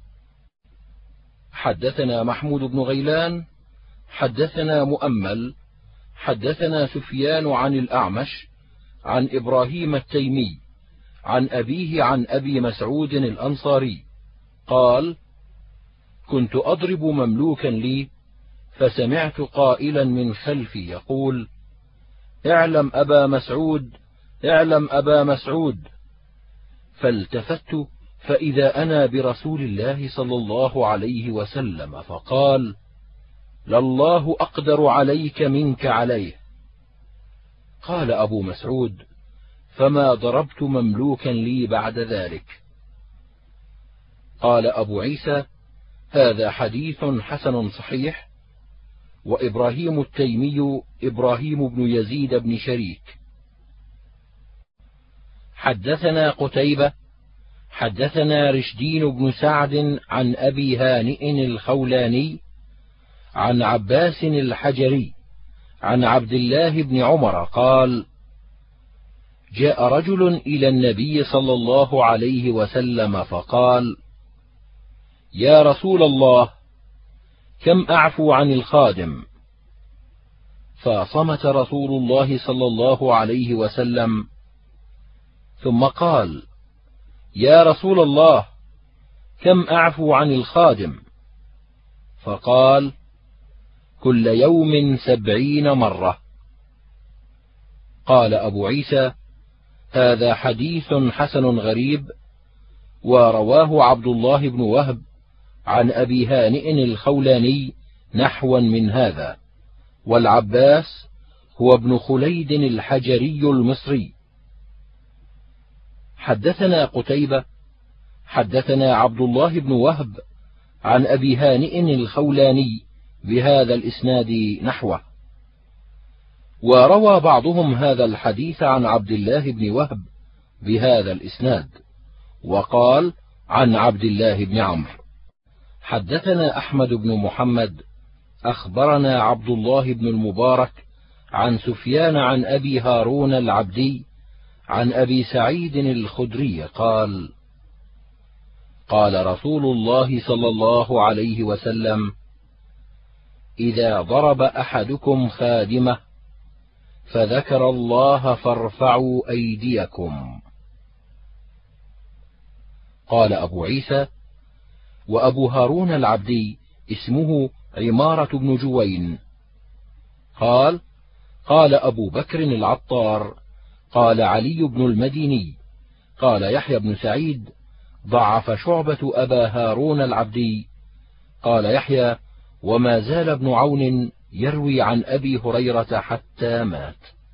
Speaker 1: حدثنا محمود بن غيلان حدثنا مؤمل حدثنا سفيان عن الأعمش عن إبراهيم التيمي عن أبيه عن أبي مسعود الأنصاري قال: كنت أضرب مملوكا لي فسمعت قائلا من خلفي يقول: اعلم أبا مسعود، اعلم أبا مسعود. فالتفت فإذا أنا برسول الله صلى الله عليه وسلم، فقال: لله أقدر عليك منك عليه. قال أبو مسعود: فما ضربت مملوكا لي بعد ذلك. قال أبو عيسى: هذا حديث حسن صحيح. وإبراهيم التيمي إبراهيم بن يزيد بن شريك. حدثنا قتيبة حدثنا رشدين بن سعد عن أبي هانئ الخولاني عن عباس الحجري عن عبد الله بن عمر قال: جاء رجل إلى النبي صلى الله عليه وسلم فقال: يا رسول الله، كم أعفو عن الخادم؟ فصمت رسول الله صلى الله عليه وسلم، ثم قال: يا رسول الله، كم أعفو عن الخادم؟ فقال: كل يوم سبعين مرة. قال أبو عيسى: هذا حديث حسن غريب. ورواه عبد الله بن وهب عن أبي هانئ الخولاني نحوا من هذا. والعباس هو ابن خليد الحجري المصري. حدثنا قتيبة حدثنا عبد الله بن وهب عن أبي هانئ الخولاني بهذا الإسناد نحوه. وروى بعضهم هذا الحديث عن عبد الله بن وهب بهذا الإسناد، وقال: عن عبد الله بن عمرو. حدثنا أحمد بن محمد أخبرنا عبد الله بن المبارك عن سفيان عن أبي هارون العبدي عن أبي سعيد الخدري قال: قال رسول الله صلى الله عليه وسلم: إذا ضرب أحدكم خادمه فذكر الله فارفعوا أيديكم. قال أبو عيسى: وأبو هارون العبدي اسمه عمارة بن جوين. قال: قال أبو بكر العطار قال علي بن المديني قال يحيى بن سعيد: ضعف شعبة أبا هارون العبدي. قال يحيى: وما زال ابن عون يروي عن أبي هريرة حتى مات.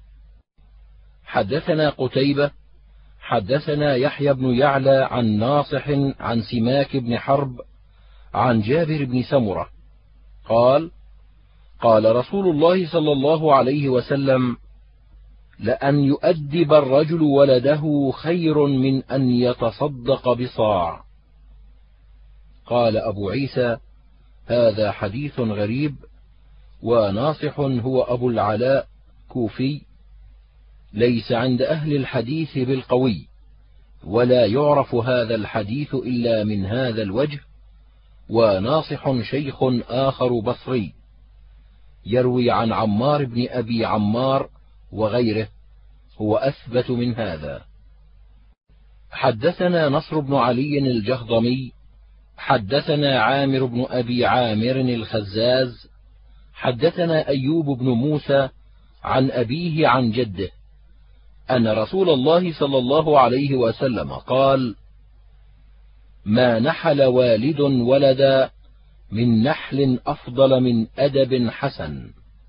Speaker 1: حدثنا قتيبة حدثنا يحيى بن يعلى عن ناصح عن سماك بن حرب عن جابر بن سمرة قال: قال رسول الله صلى الله عليه وسلم: لأن يؤدب الرجل ولده خير من أن يتصدق بصاع. قال أبو عيسى: هذا حديث غريب. وناصح هو أبو العلاء كوفي، ليس عند أهل الحديث بالقوي، ولا يعرف هذا الحديث إلا من هذا الوجه. وناصح شيخ آخر بصري يروي عن عمار بن أبي عمار وغيره، هو أثبت من هذا. حدثنا نصر بن علي الجهضمي حدثنا عامر بن أبي عامر الخزاز حدثنا أيوب بن موسى عن أبيه عن جده أن رسول الله صلى الله عليه وسلم قال: ما نحل والد ولدا من نحل أفضل من أدب حسن.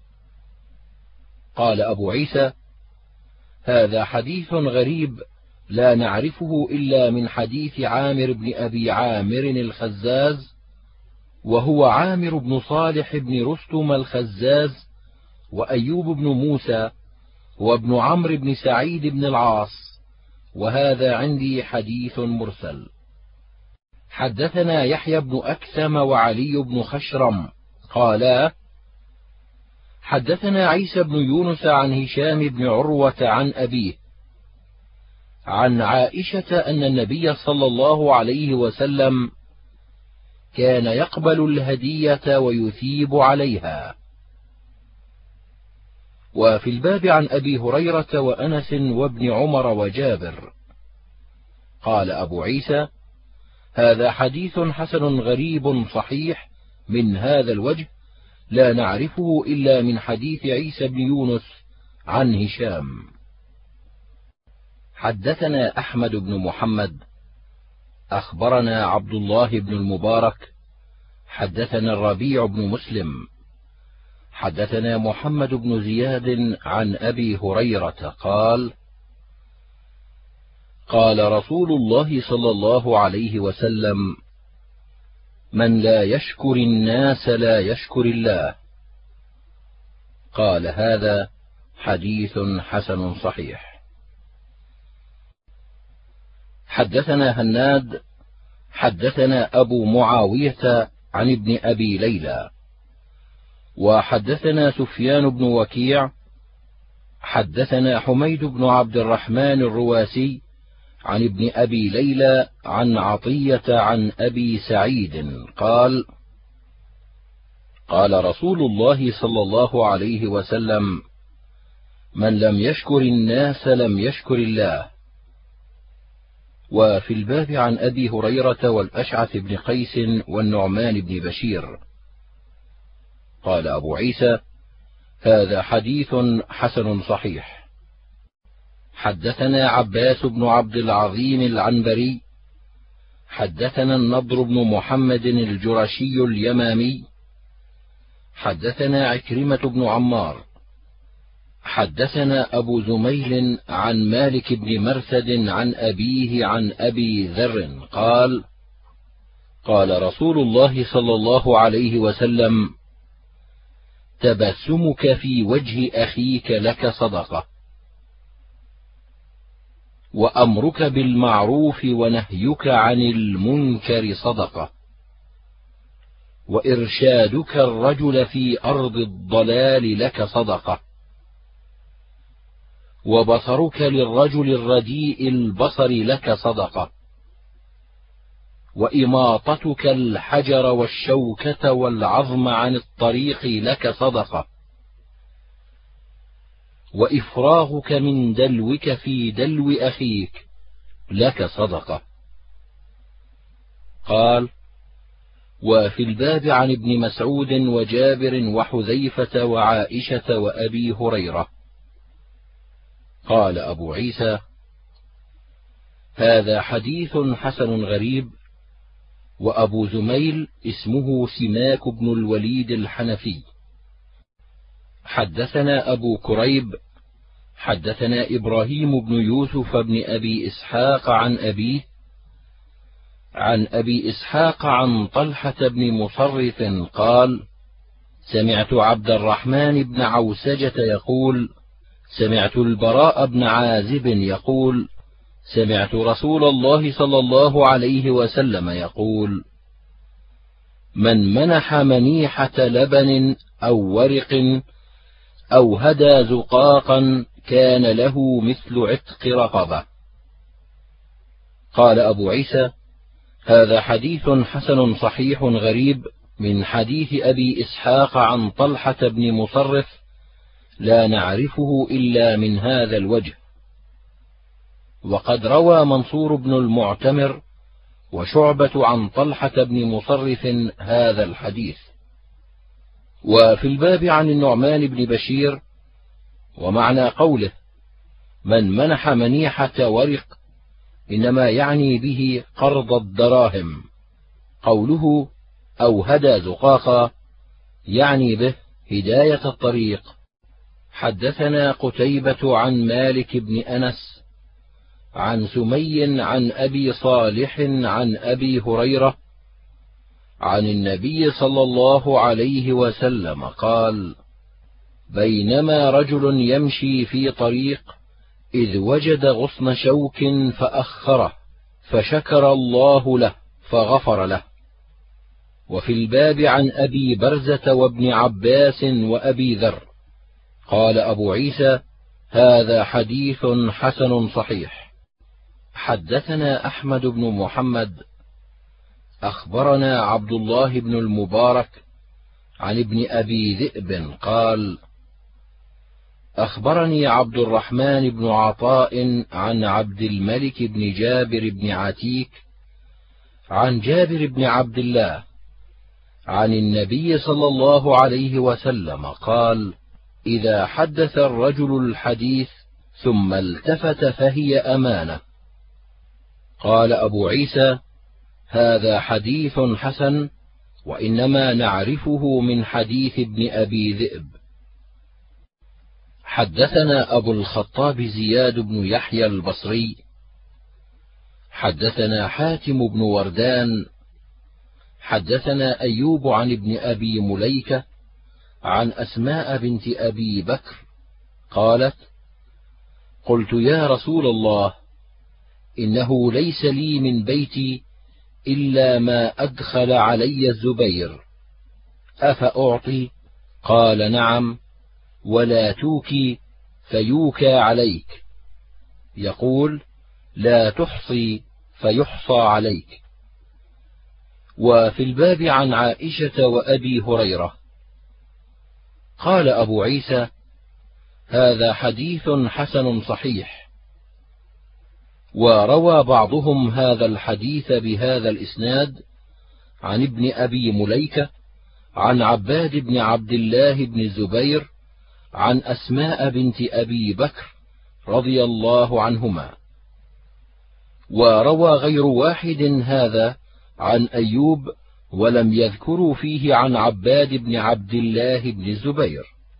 Speaker 1: قال أبو عيسى: هذا حديث غريب لا نعرفه إلا من حديث عامر بن أبي عامر الخزاز، وهو عامر بن صالح بن رستم الخزاز، وأيوب بن موسى، وابن عمرو بن سعيد بن العاص، وهذا عندي حديث مرسل. حدثنا يحيى بن أكثم وعلي بن خشرم قالا: حدثنا عيسى بن يونس عن هشام بن عروة عن أبيه عن عائشة أن النبي صلى الله عليه وسلم كان يقبل الهدية ويثيب عليها. وفي الباب عن أبي هريرة وأنس وابن عمر وجابر. قال أبو عيسى: هذا حديث حسن غريب صحيح من هذا الوجه لا نعرفه إلا من حديث عيسى بن يونس عن هشام. حدثنا أحمد بن محمد أخبرنا عبد الله بن المبارك حدثنا الربيع بن مسلم حدثنا محمد بن زياد عن أبي هريرة قال: قال رسول الله صلى الله عليه وسلم: من لا يشكر الناس لا يشكر الله. قال: هذا حديث حسن صحيح. حدثنا هناد حدثنا أبو معاوية عن ابن أبي ليلى وحدثنا سفيان بن وكيع حدثنا حميد بن عبد الرحمن الرواسي عن ابن أبي ليلى عن عطية عن أبي سعيد قال: قال رسول الله صلى الله عليه وسلم: من لم يشكر الناس لم يشكر الله. وفي الباب عن أبي هريرة والأشعث بن قيس والنعمان بن بشير. قال أبو عيسى: هذا حديث حسن صحيح. حدثنا عباس بن عبد العظيم العنبري حدثنا النضر بن محمد الجرشي اليمامي حدثنا عكرمة بن عمار حدثنا أبو زميل عن مالك بن مرثد عن أبيه عن أبي ذر قال: قال رسول الله صلى الله عليه وسلم: تبسمك في وجه أخيك لك صدقة، وأمرك بالمعروف ونهيك عن المنكر صدقة، وإرشادك الرجل في أرض الضلال لك صدقة، وبصرك للرجل الرديء البصر لك صدقة، وإماطتك الحجر والشوكة والعظم عن الطريق لك صدقة، وإفراغك من دلوك في دلو أخيك لك صدقة. قال: وفي الباب عن ابن مسعود وجابر وحذيفة وعائشة وأبي هريرة. قال أبو عيسى: هذا حديث حسن غريب. وأبو زميل اسمه سماك بن الوليد الحنفي. حدثنا أبو كريب حدثنا إبراهيم بن يوسف بن أبي إسحاق عن أبيه عن أبي إسحاق عن طلحة بن مصرف قال: سمعت عبد الرحمن بن عوسجة يقول: سمعت البراء بن عازب يقول: سمعت رسول الله صلى الله عليه وسلم يقول: من منح منيحة لبن أو ورق أو هدى زقاقا كان له مثل عتق رقبة. قال أبو عيسى: هذا حديث حسن صحيح غريب من حديث أبي إسحاق عن طلحة بن مصرف لا نعرفه إلا من هذا الوجه. وقد روى منصور بن المعتمر وشعبة عن طلحة بن مصرف هذا الحديث. وفي الباب عن النعمان بن بشير ومعنى قوله من منح منيحة ورق إنما يعني به قرض الدراهم، قوله أو هدى زقاقا يعني به هداية الطريق. حدثنا قتيبة عن مالك بن أنس عن سمي عن أبي صالح عن أبي هريرة عن النبي صلى الله عليه وسلم قال بينما رجل يمشي في طريق إذ وجد غصن شوك فأخره فشكر الله له فغفر له. وفي الباب عن أبي برزة وابن عباس وأبي ذر. قال أبو عيسى هذا حديث حسن صحيح. حدثنا أحمد بن محمد أخبرنا عبد الله بن المبارك عن ابن أبي ذئب قال أخبرني عبد الرحمن بن عطاء عن عبد الملك بن جابر بن عتيك عن جابر بن عبد الله عن النبي صلى الله عليه وسلم قال إذا حدث الرجل الحديث ثم التفت فهي أمانة. قال أبو عيسى هذا حديث حسن وإنما نعرفه من حديث ابن أبي ذئب. حدثنا أبو الخطاب زياد بن يحيى البصري حدثنا حاتم بن وردان حدثنا أيوب عن ابن أبي مليكة عن أسماء بنت أبي بكر قالت قلت يا رسول الله إنه ليس لي من بيتي إلا ما أدخل علي الزبير أفأعطي؟ قال نعم، ولا توكي فيوكى عليك، يقول لا تحصي فيحصى عليك. وفي الباب عن عائشة وأبي هريرة. قال أبو عيسى هذا حديث حسن صحيح. وروى بعضهم هذا الحديث بهذا الإسناد عن ابن أبي مليكة عن عباد بن عبد الله بن الزبير عن أسماء بنت أبي بكر رضي الله عنهما. وروى غير واحد هذا عن أيوب ولم يذكروا فيه عن عباد بن عبد الله بن الزبير.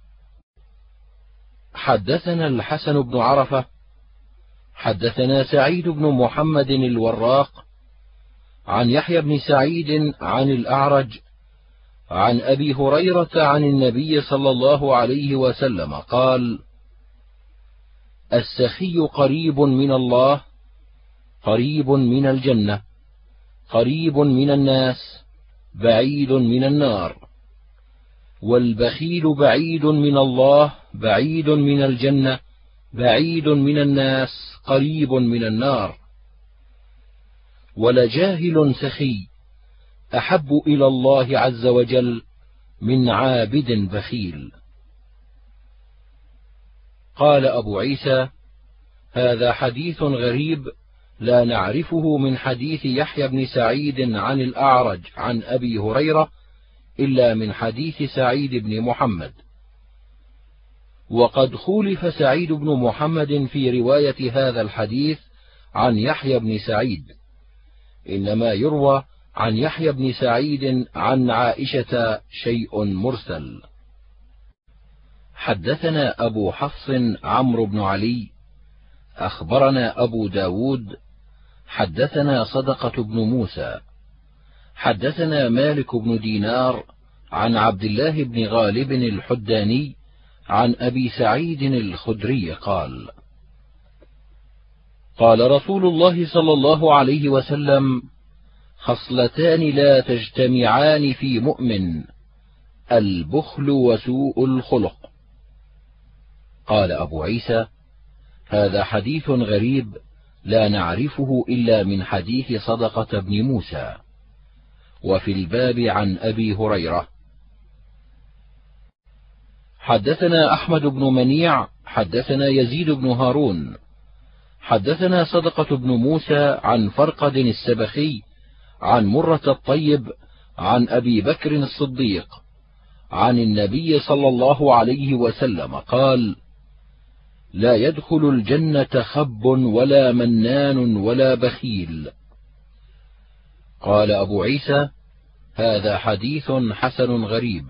Speaker 1: حدثنا الحسن بن عرفة حدثنا سعيد بن محمد الوراق عن يحيى بن سعيد عن الأعرج عن أبي هريرة عن النبي صلى الله عليه وسلم قال السخي قريب من الله، قريب من الجنة، قريب من الناس، بعيد من النار. والبخيل بعيد من الله، بعيد من الجنة، بعيد من الناس، قريب من النار. ولجاهل سخي أحب إلى الله عز وجل من عابد بخيل. قال أبو عيسى هذا حديث غريب لا نعرفه من حديث يحيى بن سعيد عن الأعرج عن أبي هريرة إلا من حديث سعيد بن محمد. وقد خولف سعيد بن محمد في رواية هذا الحديث عن يحيى بن سعيد، إنما يروى عن يحيى بن سعيد عن عائشة شيء مرسل. حدثنا أبو حفص عمرو بن علي أخبرنا أبو داود حدثنا صدقة بن موسى حدثنا مالك بن دينار عن عبد الله بن غالب الحداني عن أبي سعيد الخدري قال قال رسول الله صلى الله عليه وسلم خصلتان لا تجتمعان في مؤمن، البخل وسوء الخلق. قال أبو عيسى هذا حديث غريب لا نعرفه إلا من حديث صدقة بن موسى. وفي الباب عن أبي هريرة. حدثنا أحمد بن منيع حدثنا يزيد بن هارون حدثنا صدقة بن موسى عن فرقد السبخي عن مرة الطيب عن أبي بكر الصديق عن النبي صلى الله عليه وسلم قال: لا يدخل الجنة خب ولا منان ولا بخيل. قال أبو عيسى: هذا حديث حسن غريب.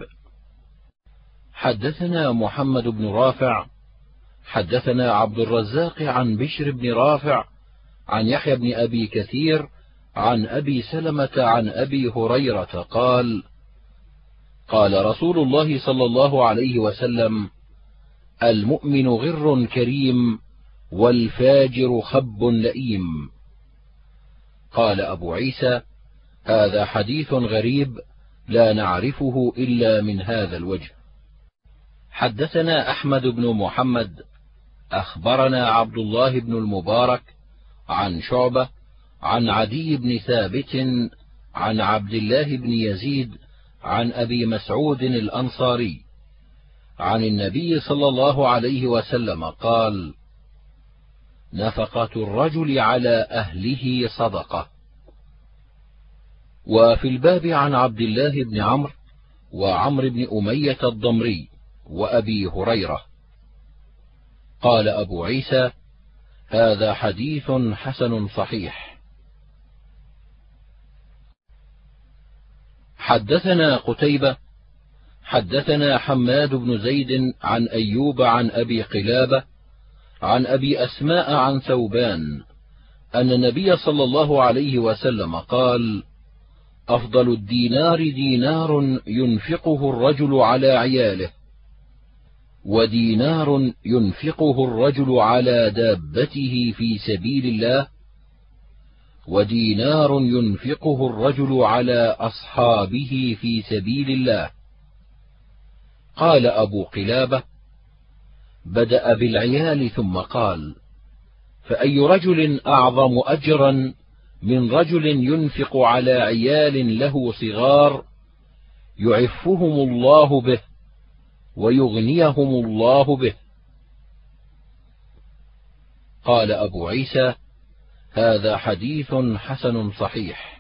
Speaker 1: حدثنا محمد بن رافع حدثنا عبد الرزاق عن بشر بن رافع عن يحيى بن أبي كثير عن أبي سلمة عن أبي هريرة قال: قال رسول الله صلى الله عليه وسلم: المؤمن غر كريم والفاجر خب لئيم. قال أبو عيسى: هذا حديث غريب لا نعرفه إلا من هذا الوجه. حدثنا أحمد بن محمد أخبرنا عبد الله بن المبارك عن شعبة عن عدي بن ثابت عن عبد الله بن يزيد عن أبي مسعود الأنصاري عن النبي صلى الله عليه وسلم قال: نفقة الرجل على أهله صدقة. وفي الباب عن عبد الله بن عمرو وعمرو بن أمية الضمري وأبي هريرة. قال أبو عيسى: هذا حديث حسن صحيح. حدثنا قتيبة حدثنا حماد بن زيد عن أيوب عن أبي قلابة عن أبي أسماء عن ثوبان أن النبي صلى الله عليه وسلم قال: أفضل الدينار دينار ينفقه الرجل على عياله، ودينار ينفقه الرجل على دابته في سبيل الله، ودينار ينفقه الرجل على أصحابه في سبيل الله. قال أبو قلابة: بدأ بالعيال ثم قال: فأي رجل أعظم أجرا من رجل ينفق على عيال له صغار يعفهم الله به ويغنيهم الله به. قال أبو عيسى: هذا حديث حسن صحيح.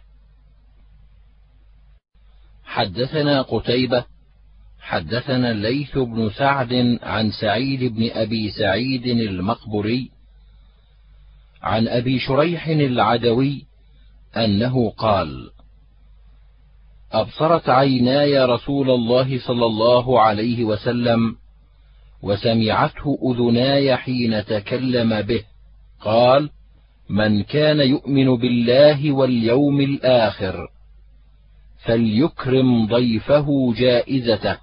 Speaker 1: حدثنا قتيبة حدثنا الليث بن سعد عن سعيد بن أبي سعيد المقبري عن أبي شريح العدوي أنه قال: أبصرت عيناي رسول الله صلى الله عليه وسلم وسمعته أذناي حين تكلم به. قال: من كان يؤمن بالله واليوم الآخر فليكرم ضيفه جائزته.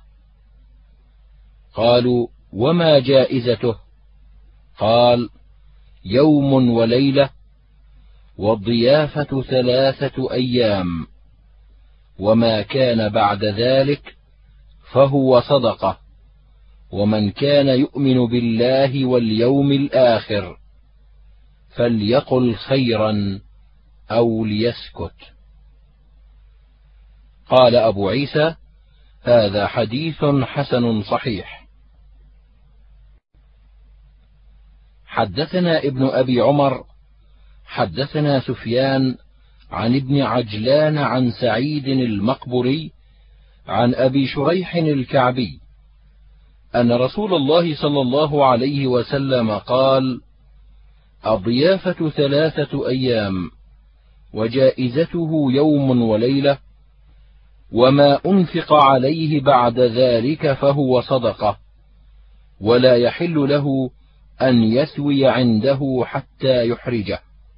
Speaker 1: قالوا: وما جائزته؟ قال: يوم وليلة، والضيافة ثلاثة أيام، وما كان بعد ذلك فهو صدقة، ومن كان يؤمن بالله واليوم الآخر فليقل خيرا أو ليسكت. قال أبو عيسى: هذا حديث حسن صحيح. حدثنا ابن أبي عمر حدثنا سفيان عن ابن عجلان عن سعيد المقبري عن أبي شريح الكعبي أن رسول الله صلى الله عليه وسلم قال: الضيافة ثلاثة أيام، وجائزته يوم وليلة، وما أنفق عليه بعد ذلك فهو صدقة، ولا يحل له أن يسوي عنده حتى يحرجه.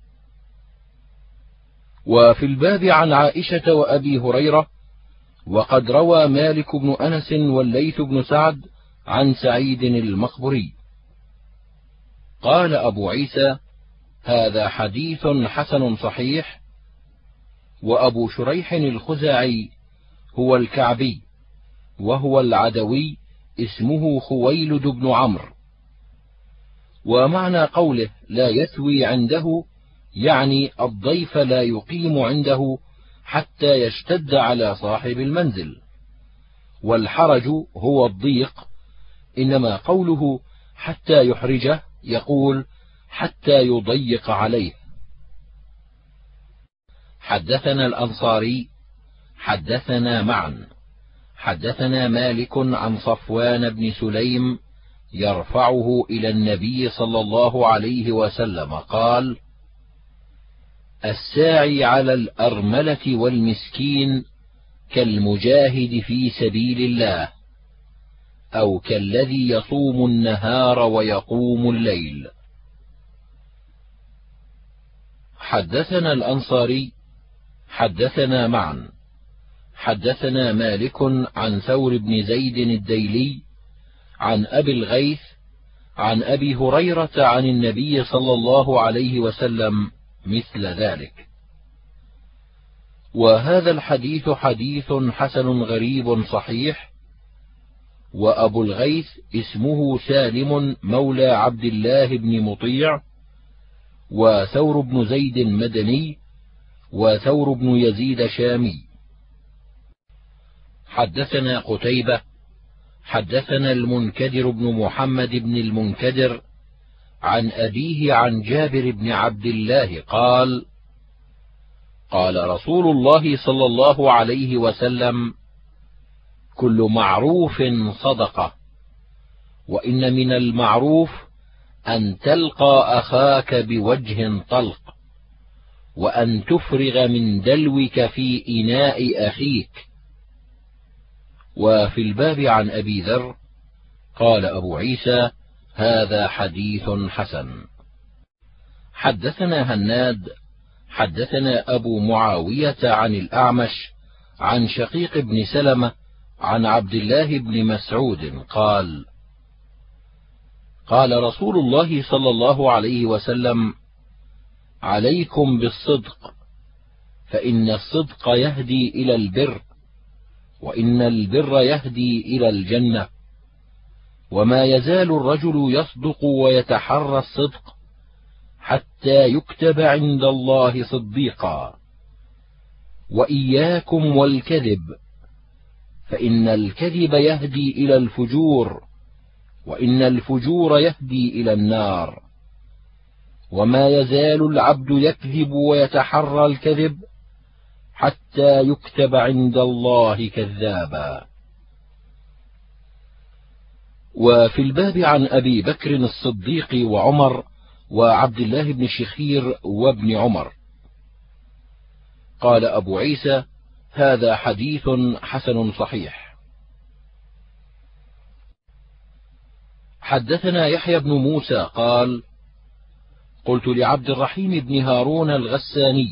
Speaker 1: وفي الباب عن عائشة وأبي هريرة، وقد روى مالك بن أنس والليث بن سعد عن سعيد المقبري. قال أبو عيسى: هذا حديث حسن صحيح. وأبو شريح الخزاعي هو الكعبي، وهو العدوي اسمه خويلد بن عمرو. ومعنى قوله لا يثوي عنده يعني الضيف لا يقيم عنده حتى يشتد على صاحب المنزل، والحرج هو الضيق، إنما قوله حتى يحرجه يقول حتى يضيق عليه. حدثنا الأنصاري حدثنا معا حدثنا مالك عن صفوان بن سليم يرفعه إلى النبي صلى الله عليه وسلم قال: الساعي على الأرملة والمسكين كالمجاهد في سبيل الله، أو كالذي يصوم النهار ويقوم الليل. حدثنا الأنصاري حدثنا معا حدثنا مالك عن ثور بن زيد الديلي عن أبي الغيث عن أبي هريرة عن النبي صلى الله عليه وسلم مثل ذلك. وهذا الحديث حديث حسن غريب صحيح. وأبو الغيث اسمه سالم مولى عبد الله بن مطيع، وثور بن زيد مدني، وثور بن يزيد شامي. حدثنا قتيبة حدثنا المنكدر بن محمد بن المنكدر عن أبيه عن جابر بن عبد الله قال: قال رسول الله صلى الله عليه وسلم: كل معروف صدقة، وإن من المعروف أن تلقى أخاك بوجه طلق، وأن تفرغ من دلوك في إناء أخيك. وفي الباب عن أبي ذر قال أبو عيسى: هذا حديث حسن. حدثنا هناد حدثنا أبو معاوية عن الأعمش عن شقيق بن سلمة عن عبد الله بن مسعود قال: قال رسول الله صلى الله عليه وسلم: عليكم بالصدق، فإن الصدق يهدي إلى البر، وإن البر يهدي إلى الجنة، وما يزال الرجل يصدق ويتحرى الصدق حتى يكتب عند الله صديقا. وإياكم والكذب، فإن الكذب يهدي إلى الفجور، وإن الفجور يهدي إلى النار. وما يزال العبد يكذب ويتحرى الكذب حتى يكتب عند الله كذابا. وفي الباب عن أبي بكر الصديق وعمر وعبد الله بن شخير وابن عمر. قال أبو عيسى: هذا حديث حسن صحيح. حدثنا يحيى بن موسى قال: قلت لعبد الرحيم بن هارون الغساني: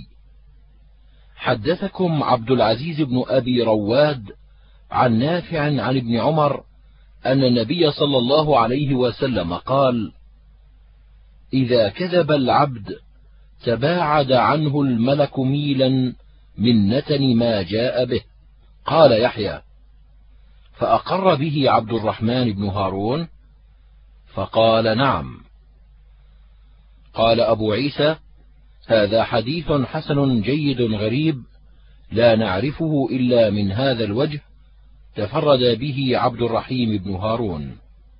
Speaker 1: حدثكم عبد العزيز بن أبي رواد عن نافع عن ابن عمر أن النبي صلى الله عليه وسلم قال: إذا كذب العبد تباعد عنه الملك ميلا من نتن ما جاء به. قال يحيى: فأقر به عبد الرحمن بن هارون؟ فقال: نعم. قال أبو عيسى: هذا حديث حسن جيد غريب، لا نعرفه إلا من هذا الوجه، تفرد به عبد الرحيم بن هارون.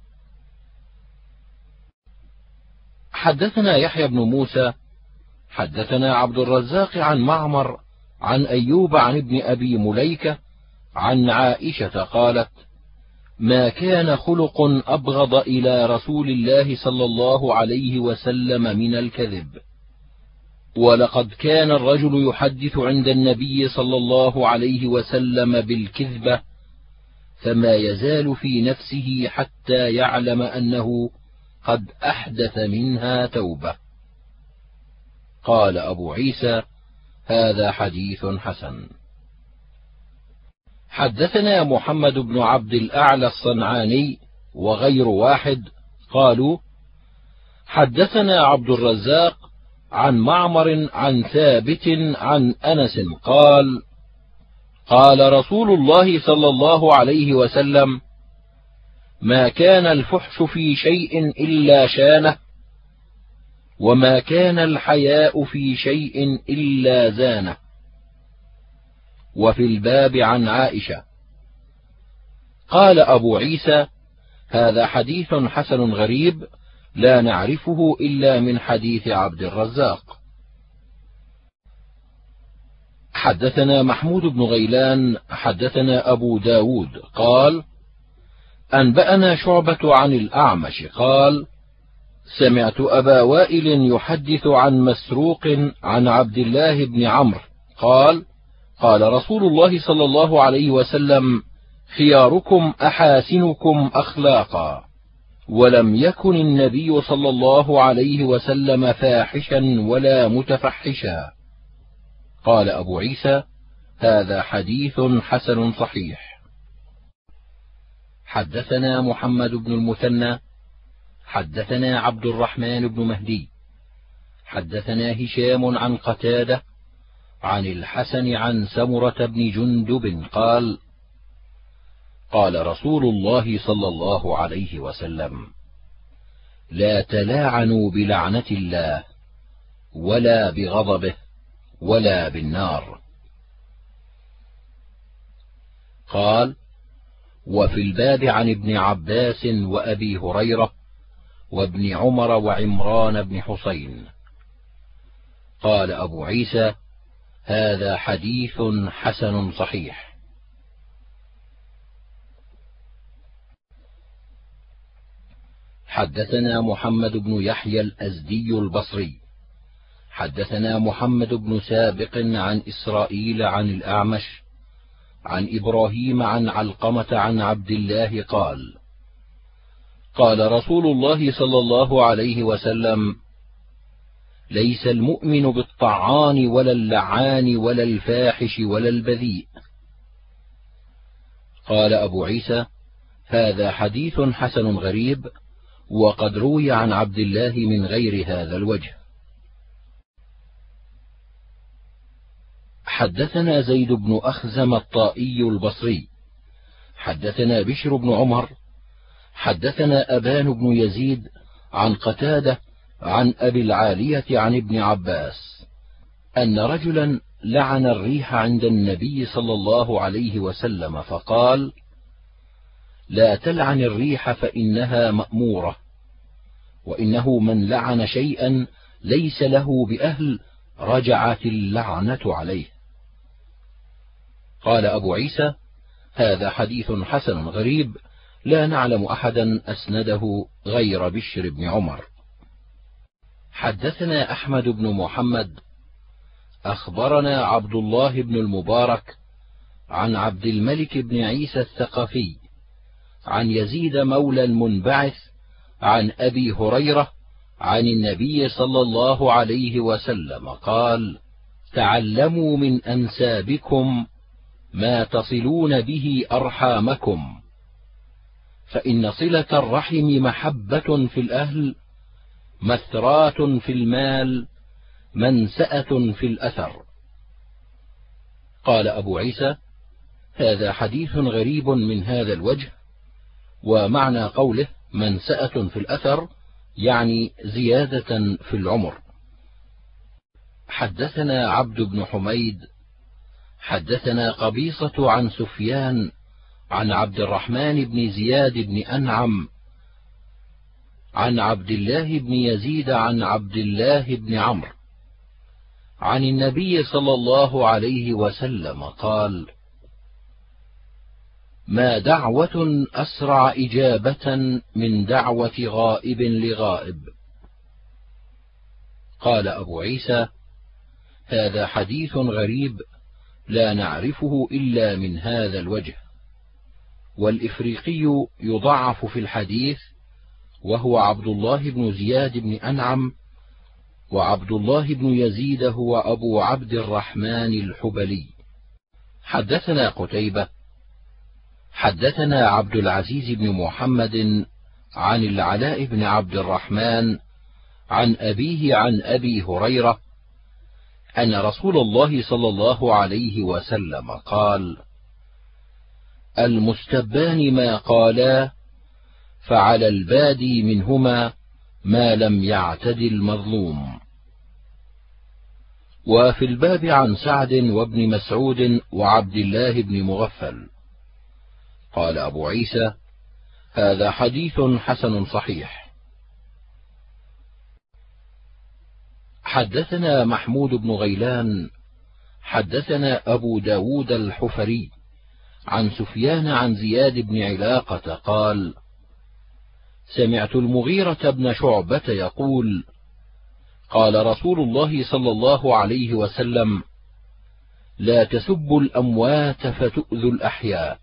Speaker 1: حدثنا يحيى بن موسى حدثنا عبد الرزاق عن معمر عن أيوب عن ابن أبي مليكة عن عائشة قالت: ما كان خلق أبغض إلى رسول الله صلى الله عليه وسلم من الكذب، ولقد كان الرجل يحدث عند النبي صلى الله عليه وسلم بالكذبة، فما يزال في نفسه حتى يعلم أنه قد أحدث منها توبة. قال أبو عيسى: هذا حديث حسن. حدثنا محمد بن عبد الأعلى الصنعاني وغير واحد قالوا: حدثنا عبد الرزاق عن معمر عن ثابت عن أنس قال: قال رسول الله صلى الله عليه وسلم: ما كان الفحش في شيء إلا شانه، وما كان الحياء في شيء إلا زانه. وفي الباب عن عائشة. قال أبو عيسى: هذا حديث حسن غريب، لا نعرفه إلا من حديث عبد الرزاق. حدثنا محمود بن غيلان حدثنا أبو داود قال أنبأنا شعبة عن الأعمش قال سمعت أبا وائل يحدث عن مسروق عن عبد الله بن عمرو قال قال رسول الله صلى الله عليه وسلم خياركم أحاسنكم أخلاقا، ولم يكن النبي صلى الله عليه وسلم فاحشا ولا متفحشا. قال أبو عيسى هذا حديث حسن صحيح. حدثنا محمد بن المثنى حدثنا عبد الرحمن بن مهدي حدثنا هشام عن قتادة عن الحسن عن سمرة بن جندب قال قال رسول الله صلى الله عليه وسلم لا تلاعنوا بلعنة الله ولا بغضبه ولا بالنار. قال وفي الباب عن ابن عباس وأبي هريرة وابن عمر وعمران بن حسين. قال أبو عيسى هذا حديث حسن صحيح. حدثنا محمد بن يحيى الأزدي البصري حدثنا محمد بن سابق عن إسرائيل عن الأعمش عن إبراهيم عن علقمة عن عبد الله قال قال رسول الله صلى الله عليه وسلم ليس المؤمن بالطعان ولا اللعان ولا الفاحش ولا البذيء. قال أبو عيسى هذا حديث حسن غريب، وقد روي عن عبد الله من غير هذا الوجه. حدثنا زيد بن أخزم الطائي البصري حدثنا بشر بن عمر حدثنا أبان بن يزيد عن قتادة عن أبي العالية عن ابن عباس أن رجلا لعن الريح عند النبي صلى الله عليه وسلم فقال لا تلعن الريح فإنها مأمورة، وإنه من لعن شيئا ليس له بأهل رجعت اللعنة عليه. قال أبو عيسى هذا حديث حسن غريب، لا نعلم أحدا أسنده غير بشر بن عمر. حدثنا أحمد بن محمد أخبرنا عبد الله بن المبارك عن عبد الملك بن عيسى الثقفي عن يزيد مولى المنبعث عن أبي هريرة عن النبي صلى الله عليه وسلم قال تعلموا من أنسابكم ما تصلون به أرحامكم، فإن صلة الرحم محبة في الأهل مثرات في المال منسأة في الأثر. قال أبو عيسى هذا حديث غريب من هذا الوجه، ومعنى قوله منسأة في الأثر يعني زيادة في العمر. حدثنا عبد بن حميد حدثنا قبيصة عن سفيان عن عبد الرحمن بن زياد بن أنعم عن عبد الله بن يزيد عن عبد الله بن عمرو عن النبي صلى الله عليه وسلم قال ما دعوة أسرع إجابة من دعوة غائب لغائب. قال أبو عيسى هذا حديث غريب لا نعرفه إلا من هذا الوجه. والإفريقي يضعف في الحديث، وهو عبد الله بن زياد بن أنعم، وعبد الله بن يزيد هو أبو عبد الرحمن الحبلي. حدثنا قتيبة حدثنا عبد العزيز بن محمد عن العلاء بن عبد الرحمن عن أبيه عن أبي هريرة أن رسول الله صلى الله عليه وسلم قال المستبان ما قالا فعلى البادي منهما ما لم يعتد المظلوم. وفي الباب عن سعد وابن مسعود وعبد الله بن مغفل. قال أبو عيسى هذا حديث حسن صحيح. حدثنا محمود بن غيلان حدثنا أبو داود الحفري عن سفيان عن زياد بن علاقة قال: سمعت المغيرة بن شعبة يقول: قال رسول الله صلى الله عليه وسلم: لا تسبوا الأموات فتؤذوا الأحياء.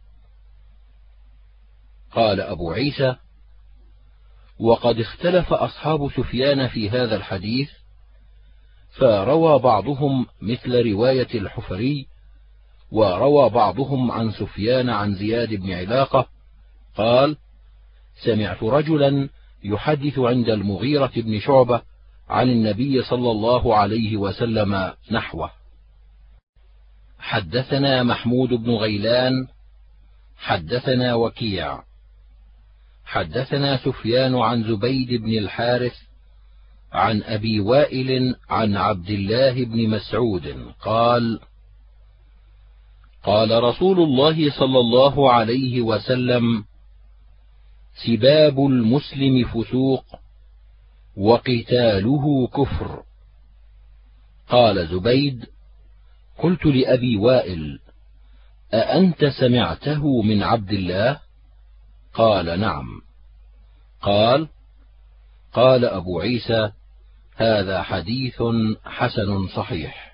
Speaker 1: قال أبو عيسى: وقد اختلف أصحاب سفيان في هذا الحديث، فروى بعضهم مثل رواية الحفري، وروى بعضهم عن سفيان عن زياد بن علاقة قال: سمعت رجلا يحدث عند المغيرة بن شعبة عن النبي صلى الله عليه وسلم نحوه. حدثنا محمود بن غيلان حدثنا وكيع حدثنا سفيان عن زبيد بن الحارث عن أبي وائل عن عبد الله بن مسعود قال: قال رسول الله صلى الله عليه وسلم: سباب المسلم فسوق وقتاله كفر. قال زبيد: قلت لأبي وائل: أأنت سمعته من عبد الله؟ قال: نعم. قال: قال أبو عيسى: هذا حديث حسن صحيح.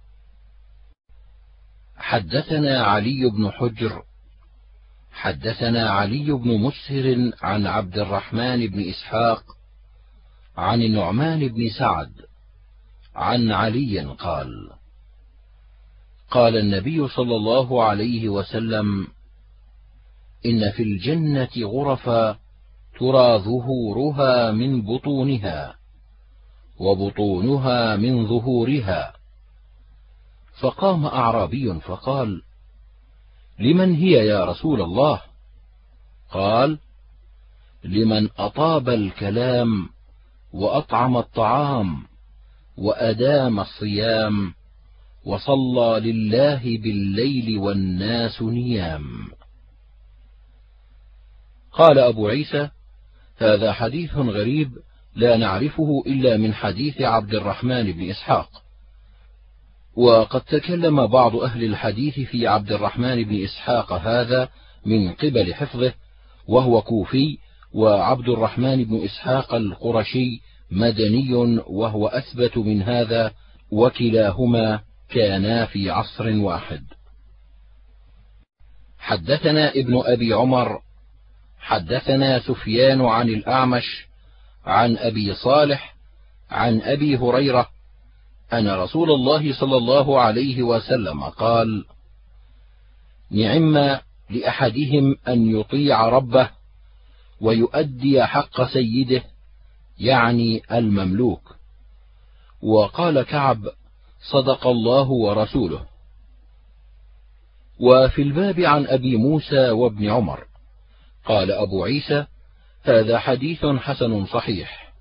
Speaker 1: حدثنا علي بن حجر حدثنا علي بن مسهر عن عبد الرحمن بن إسحاق عن النعمان بن سعد عن علي قال: قال النبي صلى الله عليه وسلم: إن في الجنة غرفا ترى ظهورها من بطونها وبطونها من ظهورها. فقام أعرابي فقال: لمن هي يا رسول الله؟ قال: لمن أطاب الكلام وأطعم الطعام وأدام الصيام وصلى لله بالليل والناس نيام. قال أبو عيسى: هذا حديث غريب لا نعرفه إلا من حديث عبد الرحمن بن إسحاق. وقد تكلم بعض أهل الحديث في عبد الرحمن بن إسحاق هذا من قبل حفظه، وهو كوفي، وعبد الرحمن بن إسحاق القرشي مدني وهو أثبت من هذا، وكلاهما كانا في عصر واحد. حدثنا ابن أبي عمر حدثنا سفيان عن الأعمش عن أبي صالح عن أبي هريرة أن رسول الله صلى الله عليه وسلم قال: نعم لأحدهم أن يطيع ربه ويؤدي حق سيده، يعني المملوك. وقال كعب: صدق الله ورسوله. وفي الباب عن أبي موسى وابن عمر. قال أبو عيسى: هذا حديث حسن صحيح.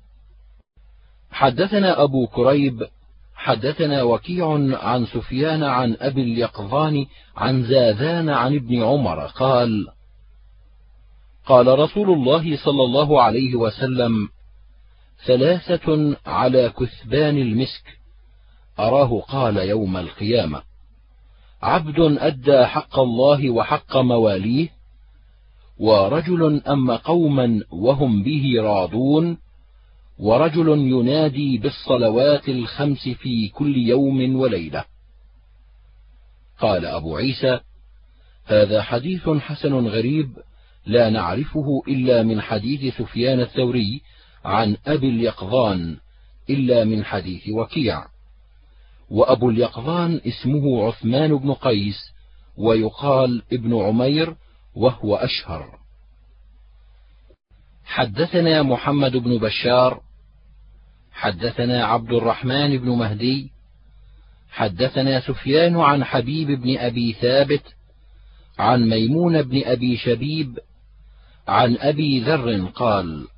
Speaker 1: حدثنا أبو كريب حدثنا وكيع عن سفيان عن أبي اليقظان عن زاذان عن ابن عمر قال: قال رسول الله صلى الله عليه وسلم: ثلاثة على كثبان المسك، أراه قال يوم القيامة: عبد أدى حق الله وحق مواليه، ورجل أم قوما وهم به راضون، ورجل ينادي بالصلوات الخمس في كل يوم وليلة. قال أبو عيسى: هذا حديث حسن غريب لا نعرفه إلا من حديث سفيان الثوري عن أبي اليقظان إلا من حديث وكيع. وأبو اليقظان اسمه عثمان بن قيس، ويقال ابن عمير، وهو أشهر. حدثنا محمد بن بشار حدثنا عبد الرحمن بن مهدي حدثنا سفيان عن حبيب بن أبي ثابت عن ميمون بن أبي شبيب عن أبي ذر قال: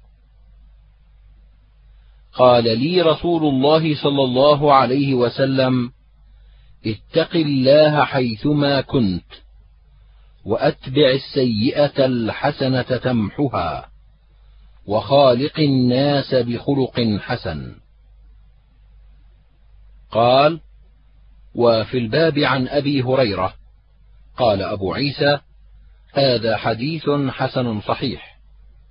Speaker 1: قال لي رسول الله صلى الله عليه وسلم: اتق الله حيثما كنت، وأتبع السيئة الحسنة تمحها، وخالق الناس بخلق حسن. قال: وفي الباب عن أبي هريرة. قال أبو عيسى: هذا حديث حسن صحيح.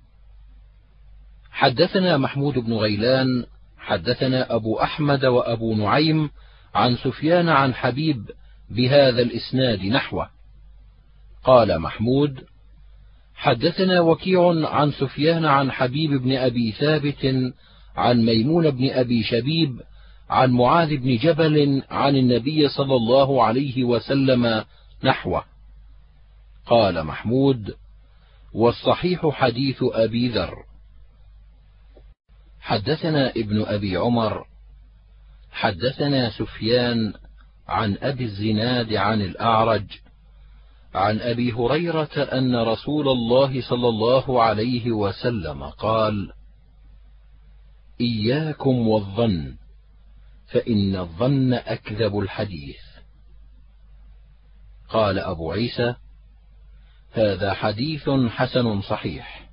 Speaker 1: حدثنا محمود بن غيلان حدثنا أبو أحمد وأبو نعيم عن سفيان عن حبيب بهذا الإسناد نحوه. قال محمود: حدثنا وكيع عن سفيان عن حبيب بن أبي ثابت عن ميمون بن أبي شبيب عن معاذ بن جبل عن النبي صلى الله عليه وسلم نحوه. قال محمود: والصحيح حديث أبي ذر. حدثنا ابن أبي عمر حدثنا سفيان عن أبي الزناد عن الأعرج عن أبي هريرة أن رسول الله صلى الله عليه وسلم قال: إياكم والظن، فإن الظن أكذب الحديث. قال أبو عيسى: هذا حديث حسن صحيح.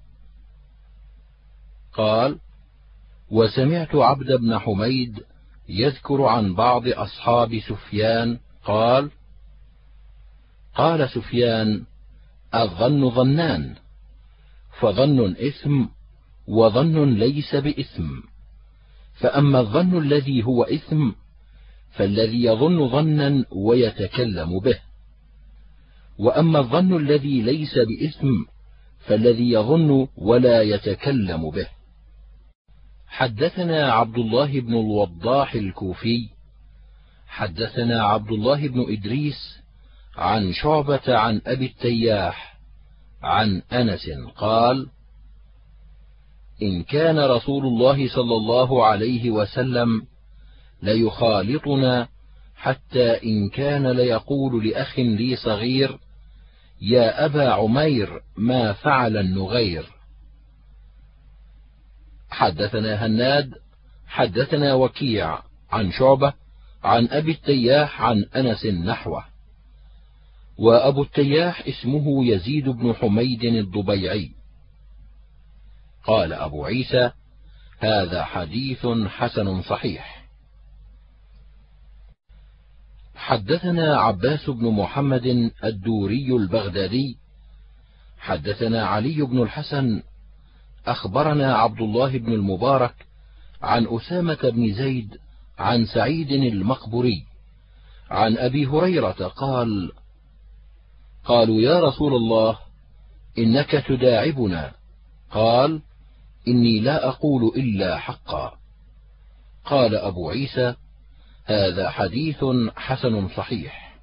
Speaker 1: قال: وسمعت عبد بن حميد يذكر عن بعض أصحاب سفيان قال: قال سفيان: الظن ظنان، فظن إثم وظن ليس بإثم، فأما الظن الذي هو إثم فالذي يظن ظنا ويتكلم به، وأما الظن الذي ليس بإثم فالذي يظن ولا يتكلم به. حدثنا عبد الله بن الوضاح الكوفي حدثنا عبد الله بن إدريس عن شعبة عن أبي التياح عن أنس قال: إن كان رسول الله صلى الله عليه وسلم ليخالطنا حتى إن كان ليقول لأخ لي صغير: يا أبا عمير ما فعل النغير. حدثنا هناد حدثنا وكيع عن شعبة عن أبي التياح عن أنس نحوه. وأبو التياح اسمه يزيد بن حميد الضبيعي. قال أبو عيسى: هذا حديث حسن صحيح. حدثنا عباس بن محمد الدوري البغدادي حدثنا علي بن الحسن أخبرنا عبد الله بن المبارك عن أسامة بن زيد عن سعيد المقبري عن أبي هريرة قال: قالوا يا رسول الله إنك تداعبنا. قال: إني لا أقول إلا حقا. قال أبو عيسى: هذا حديث حسن صحيح.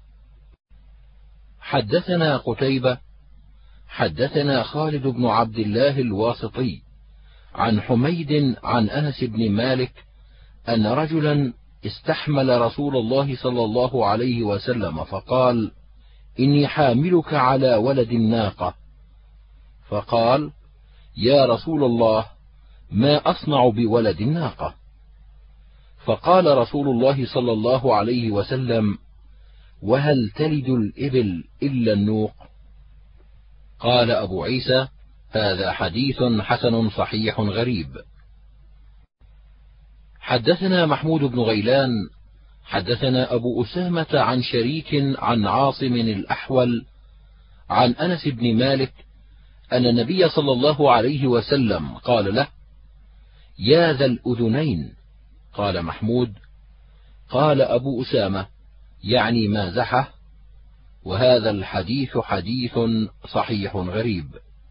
Speaker 1: حدثنا قتيبة حدثنا خالد بن عبد الله الواسطي عن حميد عن أنس بن مالك أن رجلا استحمل رسول الله صلى الله عليه وسلم فقال: إني حاملك على ولد الناقة. فقال: يا رسول الله ما أصنع بولد الناقة؟ فقال رسول الله صلى الله عليه وسلم: وهل تلد الإبل إلا النوق؟ قال أبو عيسى: هذا حديث حسن صحيح غريب. حدثنا محمود بن غيلان حدثنا أبو أسامة عن شريك عن عاصم الأحول عن أنس بن مالك أن النبي صلى الله عليه وسلم قال له: يا ذا الأذنين. قال محمود: قال أبو أسامة: يعني مازحه. وهذا الحديث حديث صحيح غريب.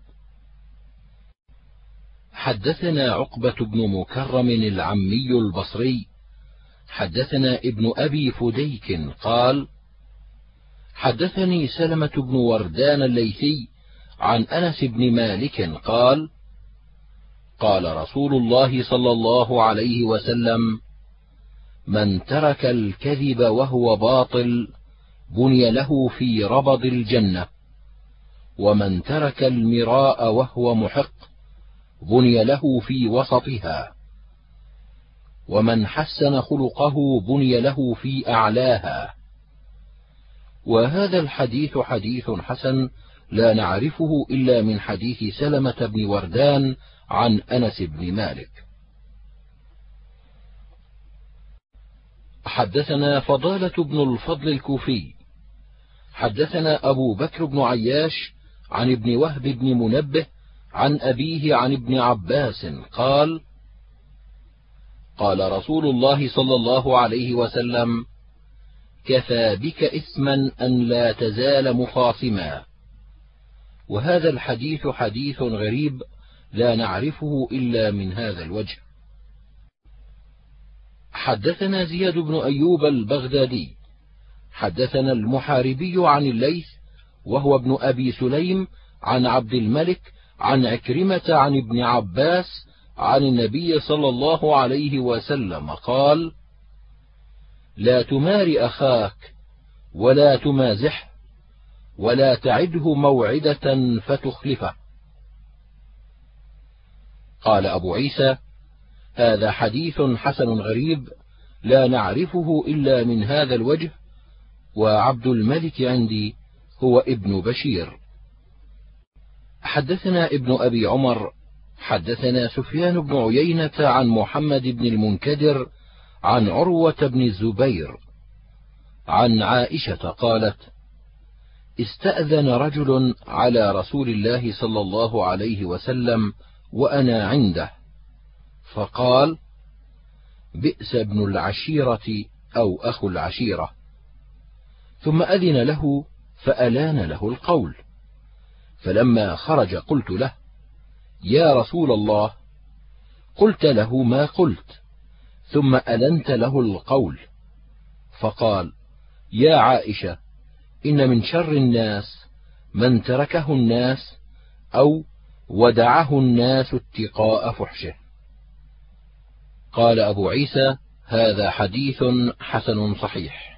Speaker 1: حدثنا عقبة بن مكرم العمي البصري حدثنا ابن أبي فديك قال: حدثني سلمة بن وردان الليثي عن أنس بن مالك قال: قال رسول الله صلى الله عليه وسلم: من ترك الكذب وهو باطل بني له في ربض الجنة، ومن ترك المراء وهو محق بني له في وسطها، ومن حسن خلقه بني له في أعلاها. وهذا الحديث حديث حسن لا نعرفه إلا من حديث سلمة بن وردان عن أنس بن مالك. حدثنا فضالة بن الفضل الكوفي حدثنا أبو بكر بن عياش عن ابن وهب بن منبه عن أبيه عن ابن عباس قال: قال رسول الله صلى الله عليه وسلم: كفى بك إثما أن لا تزال مخاصما. وهذا الحديث حديث غريب لا نعرفه إلا من هذا الوجه. حدثنا زياد بن أيوب البغدادي حدثنا المحاربي عن الليث وهو ابن أبي سليم عن عبد الملك عن عكرمة عن ابن عباس عن النبي صلى الله عليه وسلم قال: لا تمار أخاك ولا تمازحه ولا تعده موعدة فتخلفه. قال أبو عيسى: هذا حديث حسن غريب لا نعرفه إلا من هذا الوجه، وعبد الملك عندي هو ابن بشير. حدثنا ابن أبي عمر حدثنا سفيان بن عيينة عن محمد بن المنكدر عن عروة بن الزبير عن عائشة قالت: استأذن رجل على رسول الله صلى الله عليه وسلم وأنا عنده، فقال: بئس ابن العشيرة أو أخو العشيرة. ثم أذن له فألان له القول، فلما خرج قلت له: يا رسول الله، قلت له ما قلت ثم ألنت له القول. فقال: يا عائشة، إن من شر الناس من تركه الناس أو ودعه الناس اتقاء فحشه. قال أبو عيسى: هذا حديث حسن صحيح.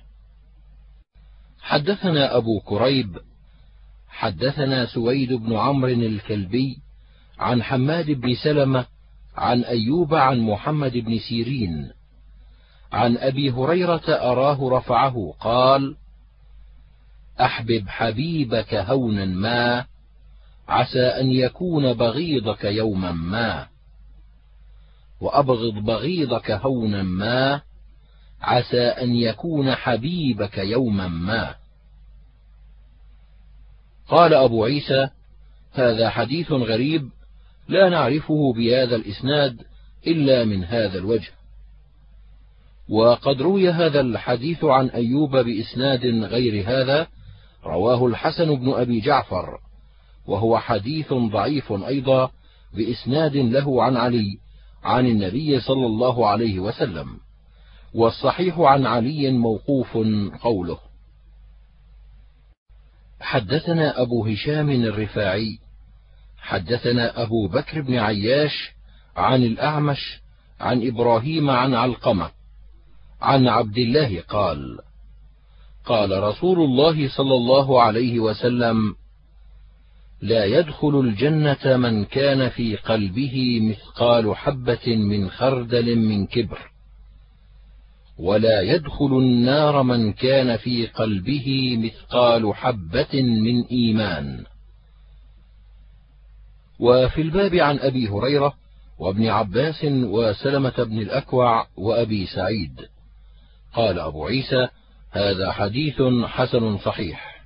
Speaker 1: حدثنا أبو كريب حدثنا سويد بن عمرو الكلبي عن حماد بن سلمة عن أيوب عن محمد بن سيرين عن أبي هريرة أراه رفعه قال: أحبب حبيبك هونا ما، عسى أن يكون بغيضك يوما ما، وأبغض بغيضك هونا ما، عسى أن يكون حبيبك يوما ما. قال أبو عيسى: هذا حديث غريب لا نعرفه بهذا الإسناد إلا من هذا الوجه. وقد روي هذا الحديث عن أيوب بإسناد غير هذا، رواه الحسن بن أبي جعفر، وهو حديث ضعيف أيضا بإسناد له عن علي عن النبي صلى الله عليه وسلم، والصحيح عن علي موقوف قوله. حدثنا أبو هشام الرفاعي حدثنا أبو بكر بن عياش عن الأعمش عن إبراهيم عن علقمة عن عبد الله قال: قال رسول الله صلى الله عليه وسلم: لا يدخل الجنة من كان في قلبه مثقال حبة من خردل من كبر، ولا يدخل النار من كان في قلبه مثقال حبة من إيمان. وفي الباب عن أبي هريرة وابن عباس وسلمة بن الأكوع وأبي سعيد. قال أبو عيسى: هذا حديث حسن صحيح.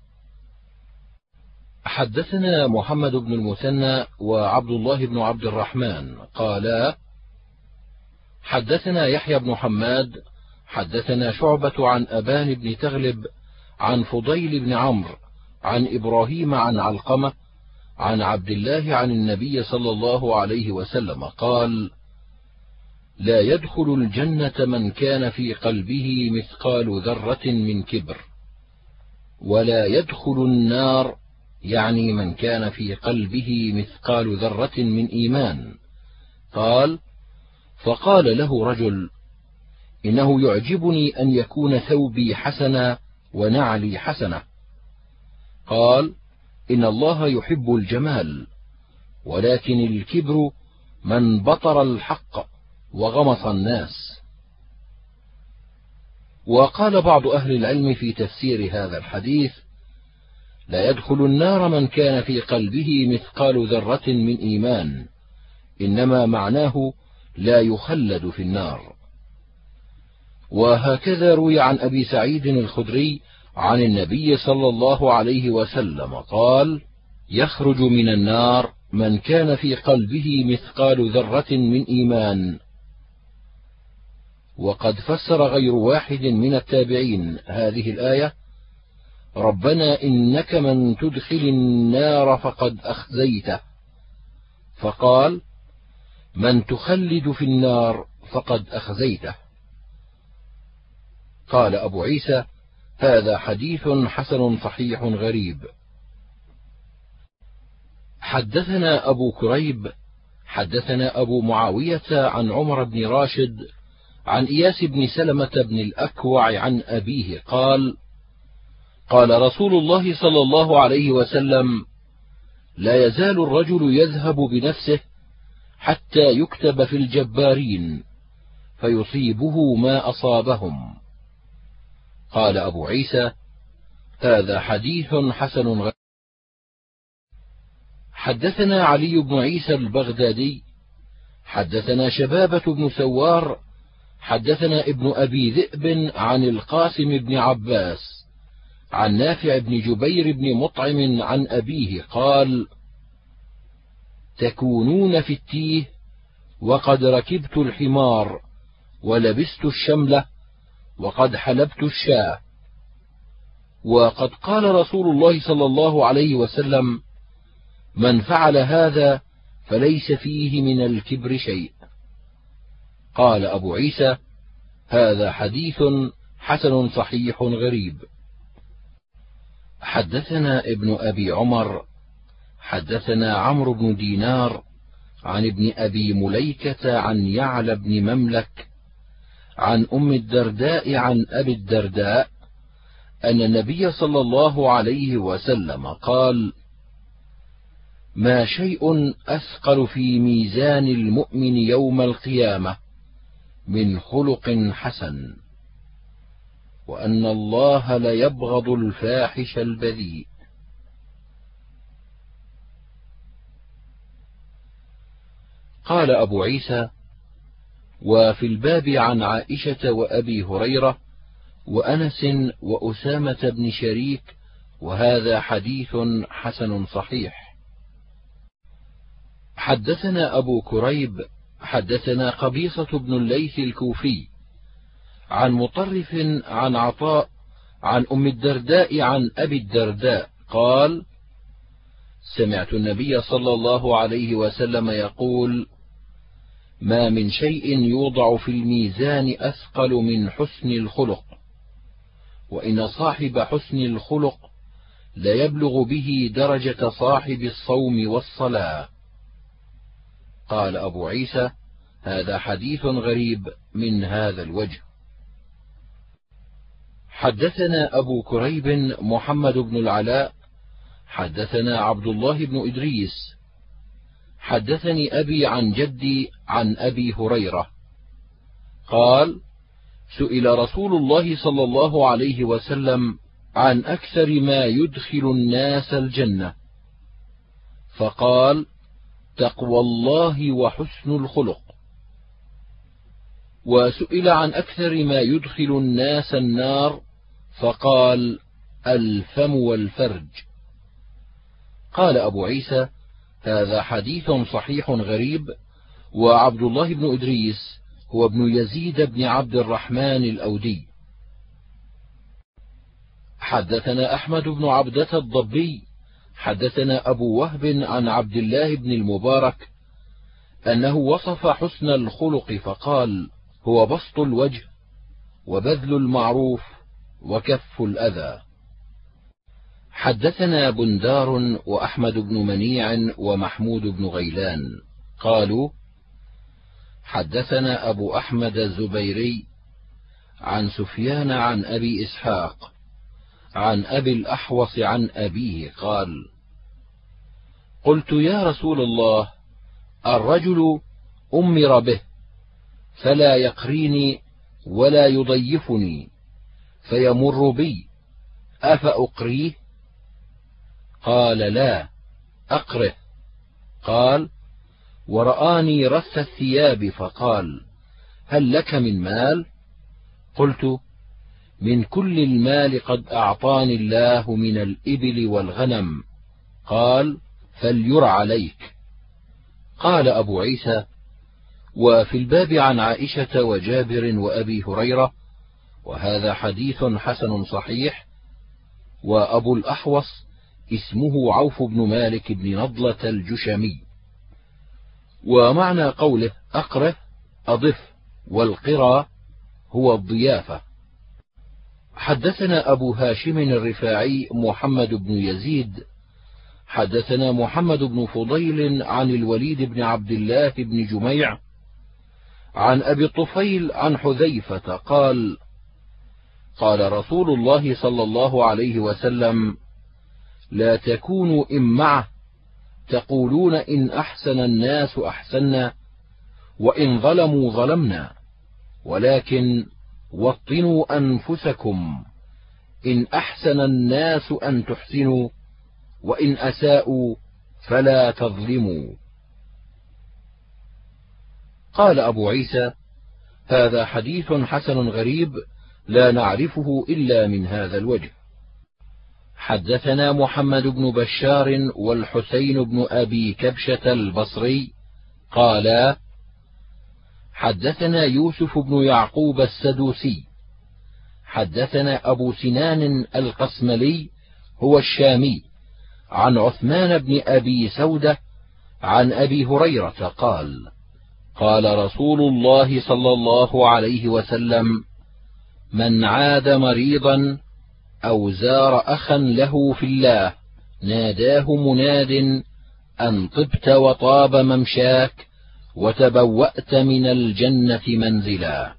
Speaker 1: حدثنا محمد بن المثنى وعبد الله بن عبد الرحمن قالا: حدثنا يحيى بن حماد حدثنا شعبة عن أبان بن تغلب عن فضيل بن عمرو عن إبراهيم عن علقمة عن عبد الله عن النبي صلى الله عليه وسلم قال: لا يدخل الجنة من كان في قلبه مثقال ذرة من كبر، ولا يدخل النار يعني من كان في قلبه مثقال ذرة من إيمان. قال: فقال له رجل: إنه يعجبني أن يكون ثوبي حسنا ونعلي حسنة. قال: إن الله يحب الجمال، ولكن الكبر من بطر الحق وغمص الناس. وقال بعض أهل العلم في تفسير هذا الحديث: لا يدخل النار من كان في قلبه مثقال ذرة من إيمان، إنما معناه لا يخلد في النار. وهكذا روي عن أبي سعيد الخدري عن النبي صلى الله عليه وسلم قال: يخرج من النار من كان في قلبه مثقال ذرة من إيمان. وقد فسر غير واحد من التابعين هذه الآية: ربنا إنك من تدخل النار فقد أخزيته، فقال: من تخلد في النار فقد أخزيته. قال أبو عيسى: هذا حديث حسن صحيح غريب. حدثنا أبو كريب حدثنا أبو معاوية عن عمر بن راشد عن إياس بن سلمة بن الأكوع عن أبيه قال: قال رسول الله صلى الله عليه وسلم: لا يزال الرجل يذهب بنفسه حتى يكتب في الجبارين فيصيبه ما أصابهم. قال أبو عيسى: هذا حديث حسن غريب. حدثنا علي بن عيسى البغدادي حدثنا شبابة بن سوار حدثنا ابن أبي ذئب عن القاسم بن عباس عن نافع بن جبير بن مطعم عن أبيه قال: تكونون في التيه وقد ركبت الحمار ولبست الشملة وقد حلبت الشاة. وقد قال رسول الله صلى الله عليه وسلم: من فعل هذا فليس فيه من الكبر شيء. قال أبو عيسى: هذا حديث حسن صحيح غريب. حدثنا ابن أبي عمر حدثنا عمرو بن دينار عن ابن أبي مليكة عن يعلى بن مملك عن أم الدرداء عن أبي الدرداء أن النبي صلى الله عليه وسلم قال: ما شيء أثقل في ميزان المؤمن يوم القيامة من خلق حسن، وأن الله ليبغض الفاحش البذيء. قال أبو عيسى: وفي الباب عن عائشة وأبي هريرة وأنس وأسامة بن شريك، وهذا حديث حسن صحيح. حدثنا أبو كريب حدثنا قبيصة بن الليث الكوفي عن مطرف عن عطاء عن أم الدرداء عن أبي الدرداء قال: سمعت النبي صلى الله عليه وسلم يقول: ما من شيء يوضع في الميزان أثقل من حسن الخلق، وإن صاحب حسن الخلق ليبلغ به درجة صاحب الصوم والصلاة. قال أبو عيسى: هذا حديث غريب من هذا الوجه. حدثنا أبو كريب محمد بن العلاء حدثنا عبد الله بن إدريس حدثني أبي عن جدي عن أبي هريرة قال: سئل رسول الله صلى الله عليه وسلم عن أكثر ما يدخل الناس الجنة، فقال: تقوى الله وحسن الخلق. وسئل عن أكثر ما يدخل الناس النار، فقال: الفم والفرج. قال أبو عيسى: هذا حديث صحيح غريب. وعبد الله بن إدريس هو ابن يزيد بن عبد الرحمن الأودي. حدثنا أحمد بن عبدة الضبي حدثنا أبو وهب عن عبد الله بن المبارك أنه وصف حسن الخلق فقال: هو بسط الوجه وبذل المعروف وكف الأذى. حدثنا بندار وأحمد بن منيع ومحمود بن غيلان قالوا: حدثنا أبو أحمد الزبيري عن سفيان عن أبي إسحاق عن أبي الأحوص عن أبيه قال: قلت يا رسول الله، الرجل أمر به فلا يقريني ولا يضيفني فيمر بي، أفأقريه؟ قال: لا، أقره. قال: ورآني رث الثياب فقال: هل لك من مال؟ قلت: من كل المال قد أعطاني الله من الإبل والغنم. قال: فلير عليك. قال أبو عيسى: وفي الباب عن عائشة وجابر وأبي هريرة، وهذا حديث حسن صحيح. وأبو الأحوص اسمه عوف بن مالك بن نضلة الجشمي. ومعنى قوله أقره أضف، والقرى هو الضيافة. حدثنا أبو هاشم الرفاعي محمد بن يزيد حدثنا محمد بن فضيل عن الوليد بن عبد الله بن جميع عن أبي الطفيل عن حذيفة قال: قال رسول الله صلى الله عليه وسلم: لا تكونوا إمعة تقولون إن أحسن الناس أحسنا، وإن ظلموا ظلمنا، ولكن وطنوا أنفسكم، إن أحسن الناس أن تحسنوا، وإن أساءوا فلا تظلموا. قال أبو عيسى: هذا حديث حسن غريب لا نعرفه إلا من هذا الوجه. حدثنا محمد بن بشار والحسين بن أبي كبشة البصري قالا: حدثنا يوسف بن يعقوب السدوسي حدثنا أبو سنان القسملي هو الشامي عن عثمان بن أبي سودة عن أبي هريرة قال: قال رسول الله صلى الله عليه وسلم: من عاد مريضا أو زار أخا له في الله ناداه مناد أن طبت وطاب ممشاك وتبوأت من الجنة منزلا.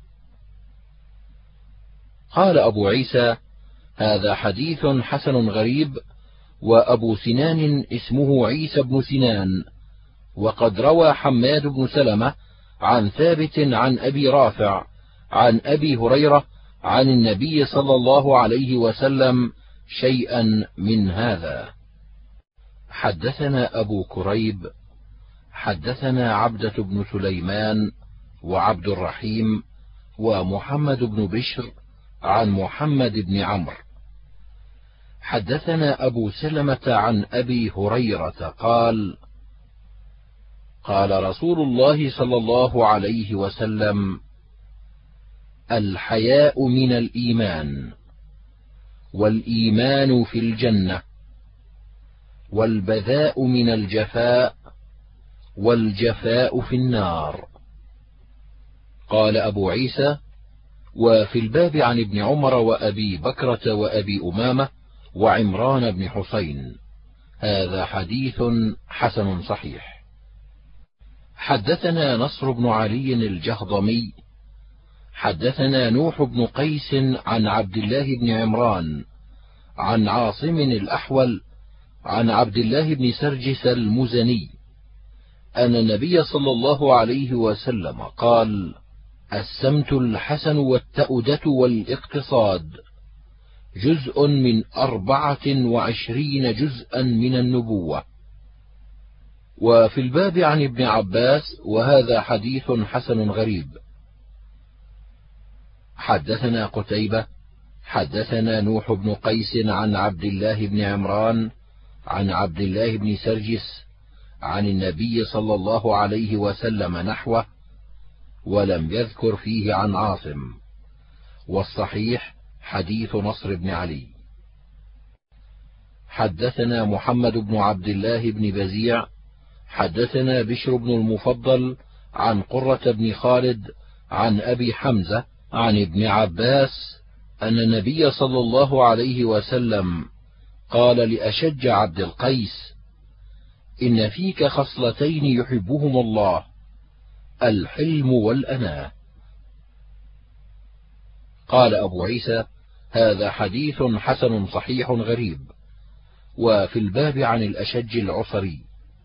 Speaker 1: قال أبو عيسى: هذا حديث حسن غريب. وأبو سنان اسمه عيسى بن سنان، وقد روى حماد بن سلمة عن ثابت عن أبي رافع عن أبي هريرة عن النبي صلى الله عليه وسلم شيئا من هذا. حدثنا أبو كريب حدثنا عبدة بن سليمان وعبد الرحيم ومحمد بن بشر عن محمد بن عمرو حدثنا أبو سلمة عن أبي هريرة قال: قال رسول الله صلى الله عليه وسلم: الحياء من الإيمان، والإيمان في الجنة، والبذاء من الجفاء، والجفاء في النار. قال أبو عيسى: وفي الباب عن ابن عمر وأبي بكرة وأبي أمامة وعمران بن حسين. هذا حديث حسن صحيح. حدثنا نصر بن علي الجهضمي حدثنا نوح بن قيس عن عبد الله بن عمران عن عاصم الأحول عن عبد الله بن سرجس المزني أن النبي صلى الله عليه وسلم قال: السمت الحسن والتأدة والاقتصاد جزء من أربعة وعشرين جزءا من النبوة. وفي الباب عن ابن عباس، وهذا حديث حسن غريب. حدثنا قتيبة حدثنا نوح بن قيس عن عبد الله بن عمران عن عبد الله بن سرجس عن النبي صلى الله عليه وسلم نحوه، ولم يذكر فيه عن عاصم، والصحيح حديث نصر بن علي. حدثنا محمد بن عبد الله بن بزيع حدثنا بشر بن المفضل عن قرة بن خالد عن أبي حمزة عن ابن عباس أن النبي صلى الله عليه وسلم قال لأشج عبد القيس: إن فيك خصلتين يحبهما الله، الحلم والأناة. قال أبو عيسى: هذا حديث حسن صحيح غريب. وفي الباب عن الأشج العصري.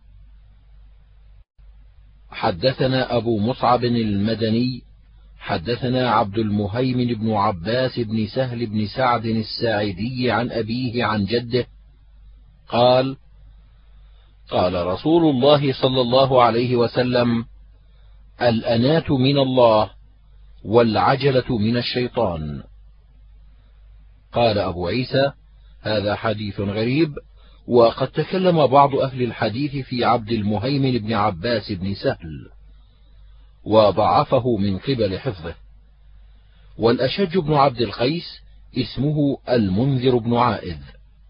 Speaker 1: حدثنا أبو مصعب المدني حدثنا عبد المهيمن بن عباس بن سهل بن سعد الساعدي عن أبيه عن جده قال: قال رسول الله صلى الله عليه وسلم: الأناة من الله، والعجلة من الشيطان. قال أبو عيسى: هذا حديث غريب، وقد تكلم بعض أهل الحديث في عبد المهيمن بن عباس بن سهل وضعفه من قبل حفظه. والأشج بن عبد القيس اسمه المنذر بن عائذ.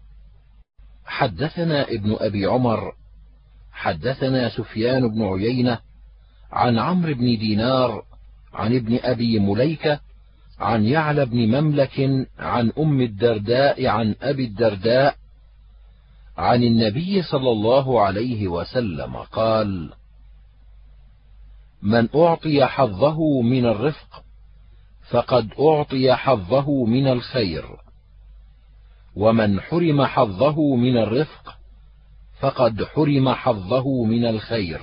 Speaker 1: حدثنا ابن أبي عمر حدثنا سفيان بن عيينة عن عمرو بن دينار عن ابن أبي مليكة عن يعلى بن مملك عن أم الدرداء عن أبي الدرداء عن النبي صلى الله عليه وسلم قال: من أعطي حظه من الرفق فقد أعطي حظه من الخير، ومن حرم حظه من الرفق فقد حرم حظه من الخير.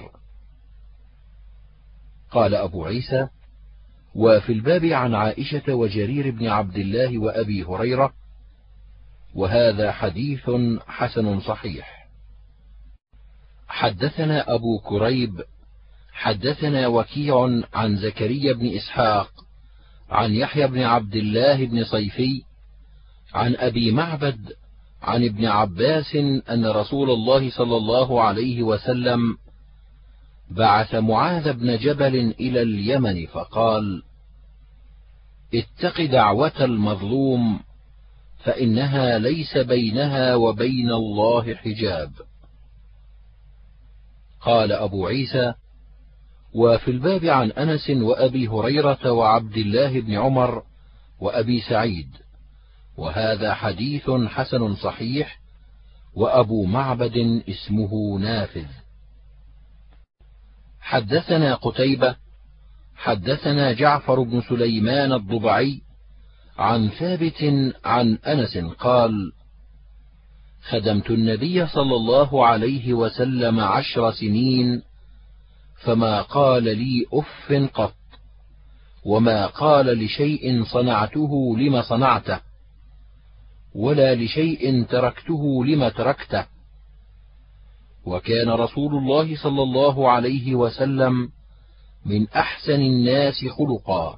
Speaker 1: قال أبو عيسى: وفي الباب عن عائشة وجرير بن عبد الله وأبي هريرة، وهذا حديث حسن صحيح. حدثنا أبو كريب حدثنا وكيع عن زكريا بن إسحاق عن يحيى بن عبد الله بن صيفي عن أبي معبد عن ابن عباس أن رسول الله صلى الله عليه وسلم بعث معاذ بن جبل إلى اليمن فقال: اتق دعوة المظلوم فإنها ليس بينها وبين الله حجاب. قال أبو عيسى: وفي الباب عن أنس وأبي هريرة وعبد الله بن عمر وأبي سعيد، وهذا حديث حسن صحيح. وأبو معبد اسمه نافذ. حدثنا قتيبة حدثنا جعفر بن سليمان الضبعي عن ثابت عن أنس قال: خدمت النبي صلى الله عليه وسلم عشر سنين فما قال لي أف قط، وما قال لشيء صنعته لم صنعته، ولا لشيء تركته لم تركته. وكان رسول الله صلى الله عليه وسلم من أحسن الناس خلقا،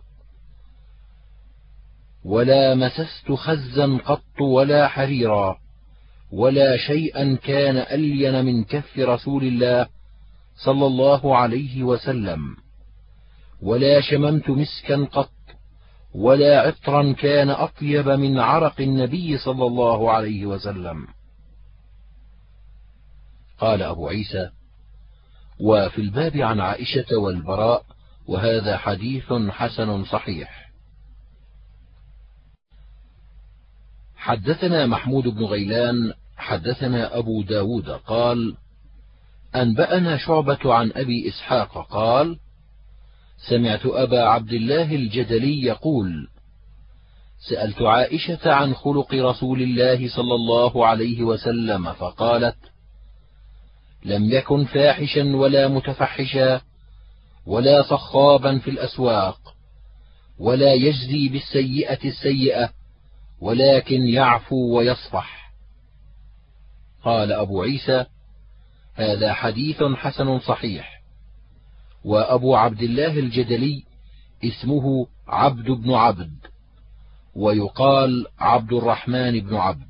Speaker 1: ولا مسست خزا قط ولا حريرا، ولا شيئا كان ألين من كف رسول الله صلى الله عليه وسلم، ولا شممت مسكا قط، ولا عطرا كان أطيب من عرق النبي صلى الله عليه وسلم. قال أبو عيسى: وفي الباب عن عائشة والبراء، وهذا حديث حسن صحيح. حدثنا محمود بن غيلان حدثنا أبو داود قال: أنبأنا شعبة عن أبي إسحاق قال: سمعت أبا عبد الله الجدلي يقول: سألت عائشة عن خلق رسول الله صلى الله عليه وسلم فقالت: لم يكن فاحشا ولا متفحشا ولا صخابا في الأسواق، ولا يجزي بالسيئة السيئة، ولكن يعفو ويصفح. قال أبو عيسى: هذا حديث حسن صحيح. وأبو عبد الله الجدلي اسمه عبد بن عبد، ويقال عبد الرحمن بن عبد.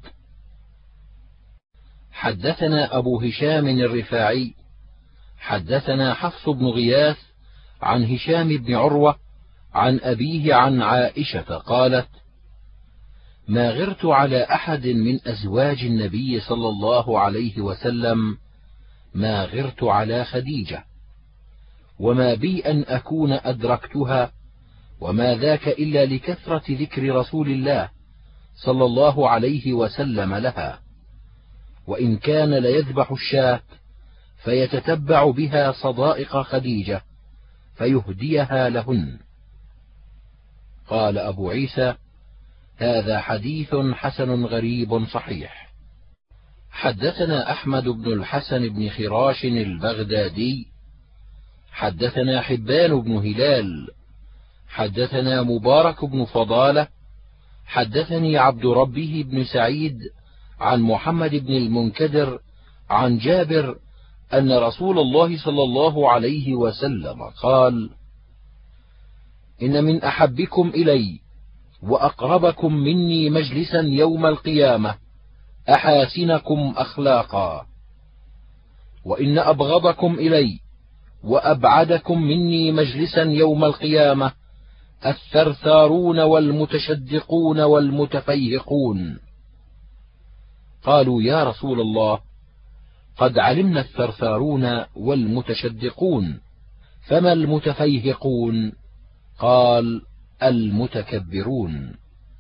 Speaker 1: حدثنا أبو هشام الرفاعي حدثنا حفص بن غياث عن هشام بن عروة عن أبيه عن عائشة قالت: ما غرت على أحد من أزواج النبي صلى الله عليه وسلم ما غرت على خديجة، وما بي أن أكون أدركتها، وما ذاك إلا لكثرة ذكر رسول الله صلى الله عليه وسلم لها، وإن كان ليذبح الشاة فيتتبع بها صدائق خديجة فيهديها لهن. قال أبو عيسى: هذا حديث حسن غريب صحيح. حدثنا أحمد بن الحسن بن خراش البغدادي حدثنا حبان بن هلال حدثنا مبارك بن فضالة حدثني عبد ربه بن سعيد عن محمد بن المنكدر عن جابر أن رسول الله صلى الله عليه وسلم قال: إن من أحبكم إلي وأقربكم مني مجلسا يوم القيامة أحاسنكم أخلاقا، وإن أبغضكم إلي وأبعدكم مني مجلسا يوم القيامة الثرثارون والمتشدقون والمتفيهقون. قالوا يا رسول الله قد علمنا الثرثارون والمتشدقون، فما المتفيهقون؟ قال المتكبرون.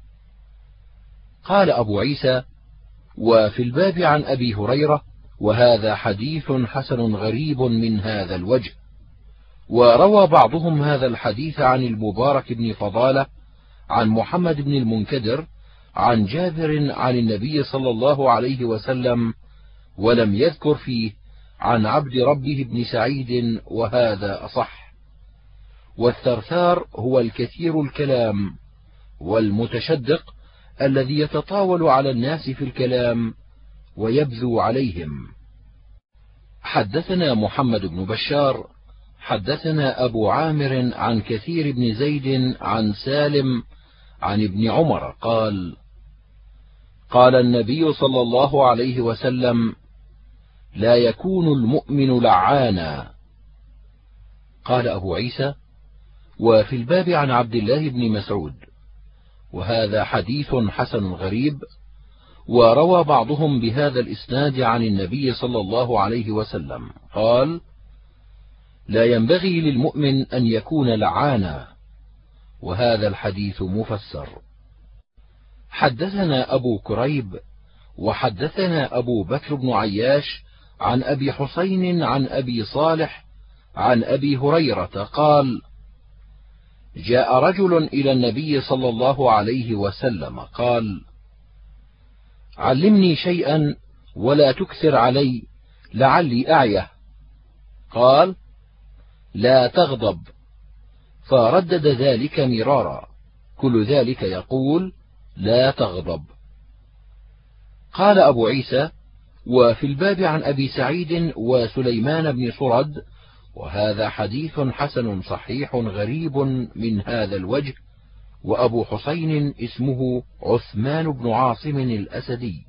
Speaker 1: قال أبو عيسى: وفي الباب عن أبي هريرة، وهذا حديث حسن غريب من هذا الوجه. وروى بعضهم هذا الحديث عن المبارك بن فضالة عن محمد بن المنكدر عن جابر عن النبي صلى الله عليه وسلم، ولم يذكر فيه عن عبد ربه بن سعيد، وهذا أصح. والثرثار هو الكثير الكلام، والمتشدق الذي يتطاول على الناس في الكلام ويبذو عليهم. حدثنا محمد بن بشار حدثنا أبو عامر عن كثير بن زيد عن سالم عن ابن عمر قال: قال النبي صلى الله عليه وسلم: لا يكون المؤمن لعانا. قال أبو عيسى: وفي الباب عن عبد الله بن مسعود، وهذا حديث حسن غريب. وروى بعضهم بهذا الإسناد عن النبي صلى الله عليه وسلم قال: لا ينبغي للمؤمن أن يكون لعانا، وهذا الحديث مفسر. حدثنا أبو كريب وحدثنا أبو بكر بن عياش عن أبي حسين عن أبي صالح عن أبي هريرة قال: جاء رجل إلى النبي صلى الله عليه وسلم قال: علمني شيئا ولا تكثر علي لعلي أعيه. قال: لا تغضب. فردد ذلك مرارا، كل ذلك يقول: لا تغضب. قال أبو عيسى: وفي الباب عن أبي سعيد وسليمان بن صرد، وهذا حديث حسن صحيح غريب من هذا الوجه. وأبو حسين اسمه عثمان بن عاصم الأسدي.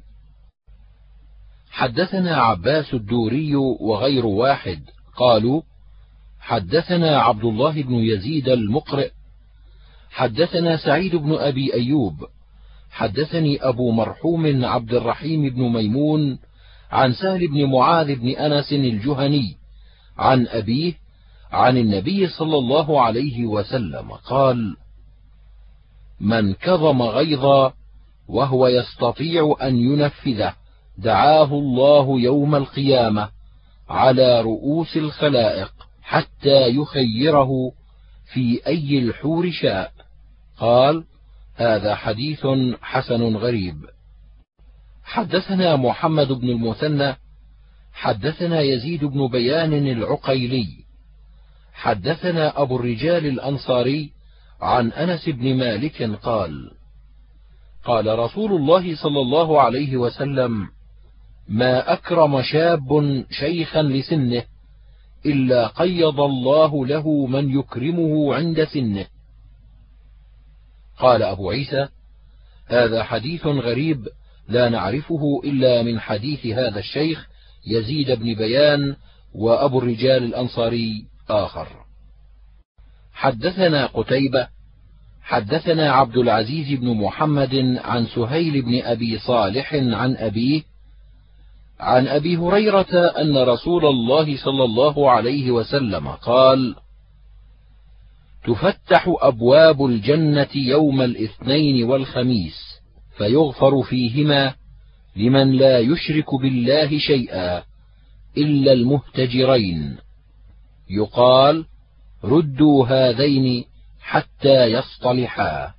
Speaker 1: حدثنا عباس الدوري وغير واحد قالوا: حدثنا عبد الله بن يزيد المقرئ حدثنا سعيد بن أبي أيوب حدثني أبو مرحوم عبد الرحيم بن ميمون عن سهل بن معاذ بن أنس الجهني عن أبيه عن النبي صلى الله عليه وسلم قال: من كظم غيظا وهو يستطيع أن ينفذه دعاه الله يوم القيامة على رؤوس الخلائق حتى يخيره في أي الحور شاء. قال: هذا حديث حسن غريب. حدثنا محمد بن المثنى حدثنا يزيد بن بيان العقيلي حدثنا أبو الرجال الأنصاري عن أنس بن مالك قال: قال رسول الله صلى الله عليه وسلم: ما أكرم شاب شيخا لسنه إلا قيض الله له من يكرمه عند سنه. قال أبو عيسى: هذا حديث غريب لا نعرفه إلا من حديث هذا الشيخ يزيد بن بيان وأبو الرجال الأنصاري آخر. حدثنا قتيبة حدثنا عبد العزيز بن محمد عن سهيل بن أبي صالح عن أبيه عن أبي هريرة أن رسول الله صلى الله عليه وسلم قال: تفتح أبواب الجنة يوم الاثنين والخميس فيغفر فيهما لمن لا يشرك بالله شيئا إلا المهتجرين، يقال: ردوا هذين حتى يصطلحا.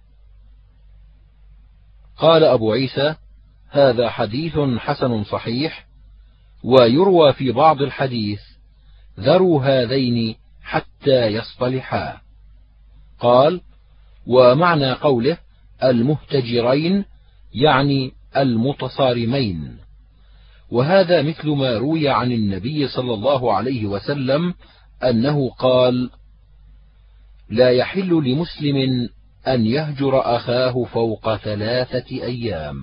Speaker 1: قال أبو عيسى: هذا حديث حسن صحيح. ويروى في بعض الحديث: ذروا هذين حتى يصطلحا. قال: ومعنى قوله المهتجرين يعني المتصارمين، وهذا مثل ما روي عن النبي صلى الله عليه وسلم أنه قال: لا يحل لمسلم أن يهجر أخاه فوق ثلاثة أيام.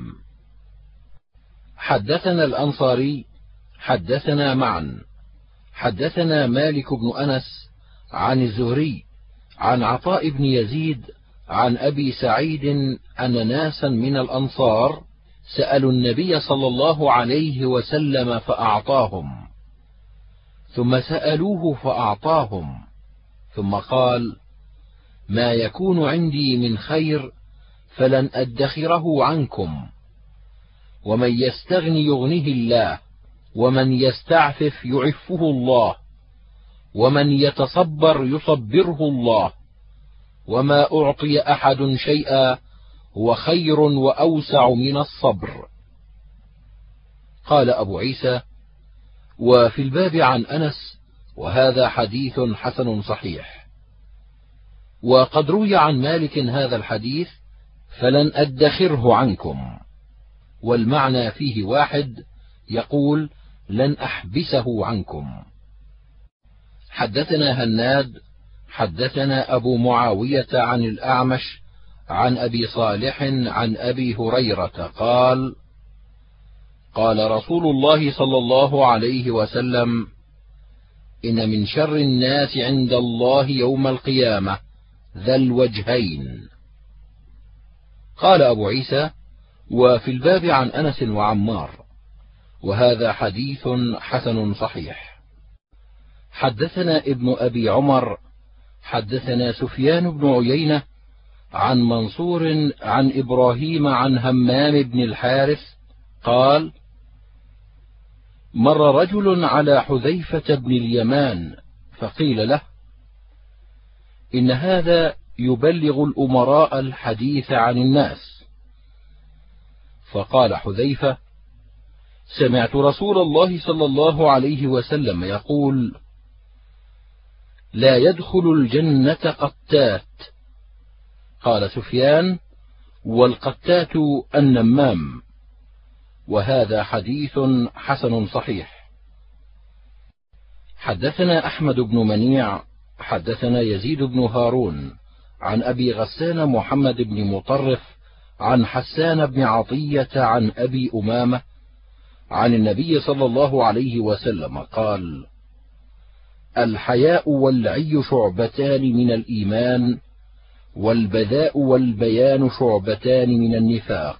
Speaker 1: حدثنا الأنصاري حدثنا معا حدثنا مالك بن أنس عن الزهري عن عطاء بن يزيد عن أبي سعيد أن ناسا من الأنصار سألوا النبي صلى الله عليه وسلم فأعطاهم، ثم سألوه فأعطاهم، ثم قال: ما يكون عندي من خير فلن أدخره عنكم، ومن يستغن يغنه الله، ومن يستعفف يعفه الله، ومن يتصبر يصبره الله، وما أعطي أحد شيئا هو خير وأوسع من الصبر. قال أبو عيسى: وفي الباب عن أنس، وهذا حديث حسن صحيح. وقد روي عن مالك هذا الحديث: فلن أدخره عنكم، والمعنى فيه واحد، يقول: لن أحبسه عنكم. حدثنا هناد حدثنا أبو معاوية عن الأعمش عن أبي صالح عن أبي هريرة قال: قال رسول الله صلى الله عليه وسلم: إن من شر الناس عند الله يوم القيامة ذا الوجهين. قال أبو عيسى: وفي الباب عن أنس وعمار، وهذا حديث حسن صحيح. حدثنا ابن أبي عمر حدثنا سفيان بن عيينة عن منصور عن إبراهيم عن همام بن الحارث قال: مر رجل على حذيفة بن اليمان فقيل له: إن هذا يبلغ الأمراء الحديث عن الناس. فقال حذيفة: سمعت رسول الله صلى الله عليه وسلم يقول: لا يدخل الجنة قتات. قال سفيان: والقتات النمام. وهذا حديث حسن صحيح. حدثنا أحمد بن منيع حدثنا يزيد بن هارون عن أبي غسان محمد بن مطرف عن حسان بن عطية عن أبي أمامة عن النبي صلى الله عليه وسلم قال: الحياء والعي شعبتان من الإيمان، والبذاء والبيان شعبتان من النفاق.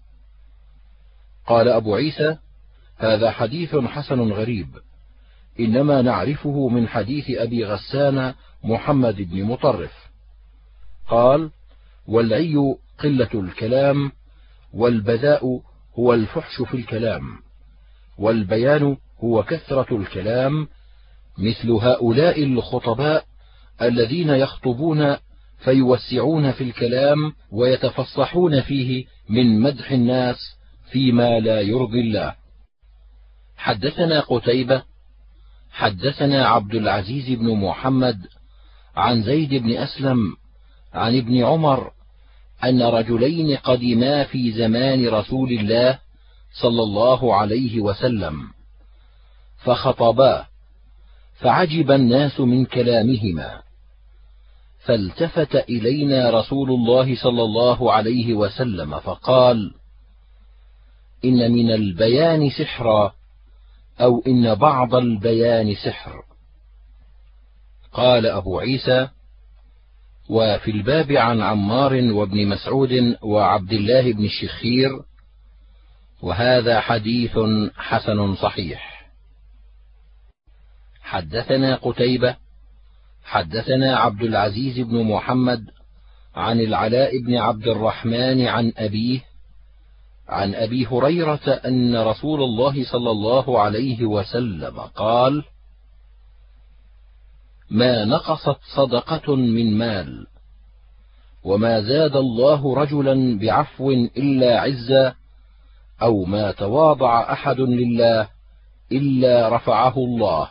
Speaker 1: قال أبو عيسى: هذا حديث حسن غريب، إنما نعرفه من حديث أبي غسان محمد بن مطرف. قال: والعي قلة الكلام، والبذاء هو الفحش في الكلام، والبيان هو كثرة الكلام، مثل هؤلاء الخطباء الذين يخطبون فيوسعون في الكلام ويتفصحون فيه من مدح الناس فيما لا يرضي الله. حدثنا قتيبة حدثنا عبد العزيز بن محمد عن زيد بن أسلم عن ابن عمر أن رجلين قدما في زمان رسول الله صلى الله عليه وسلم فخطبا، فعجب الناس من كلامهما، فالتفت إلينا رسول الله صلى الله عليه وسلم فقال: إن من البيان سحرا، أو إن بعض البيان سحر. قال أبو عيسى: وفي الباب عن عمار وابن مسعود وعبد الله بن الشخير، وهذا حديث حسن صحيح. حدثنا قتيبة حدثنا عبد العزيز بن محمد عن العلاء بن عبد الرحمن عن أبيه عن أبي هريرة أن رسول الله صلى الله عليه وسلم قال: ما نقصت صدقة من مال، وما زاد الله رجلا بعفو إلا عزا، أو ما تواضع أحد لله إلا رفعه الله.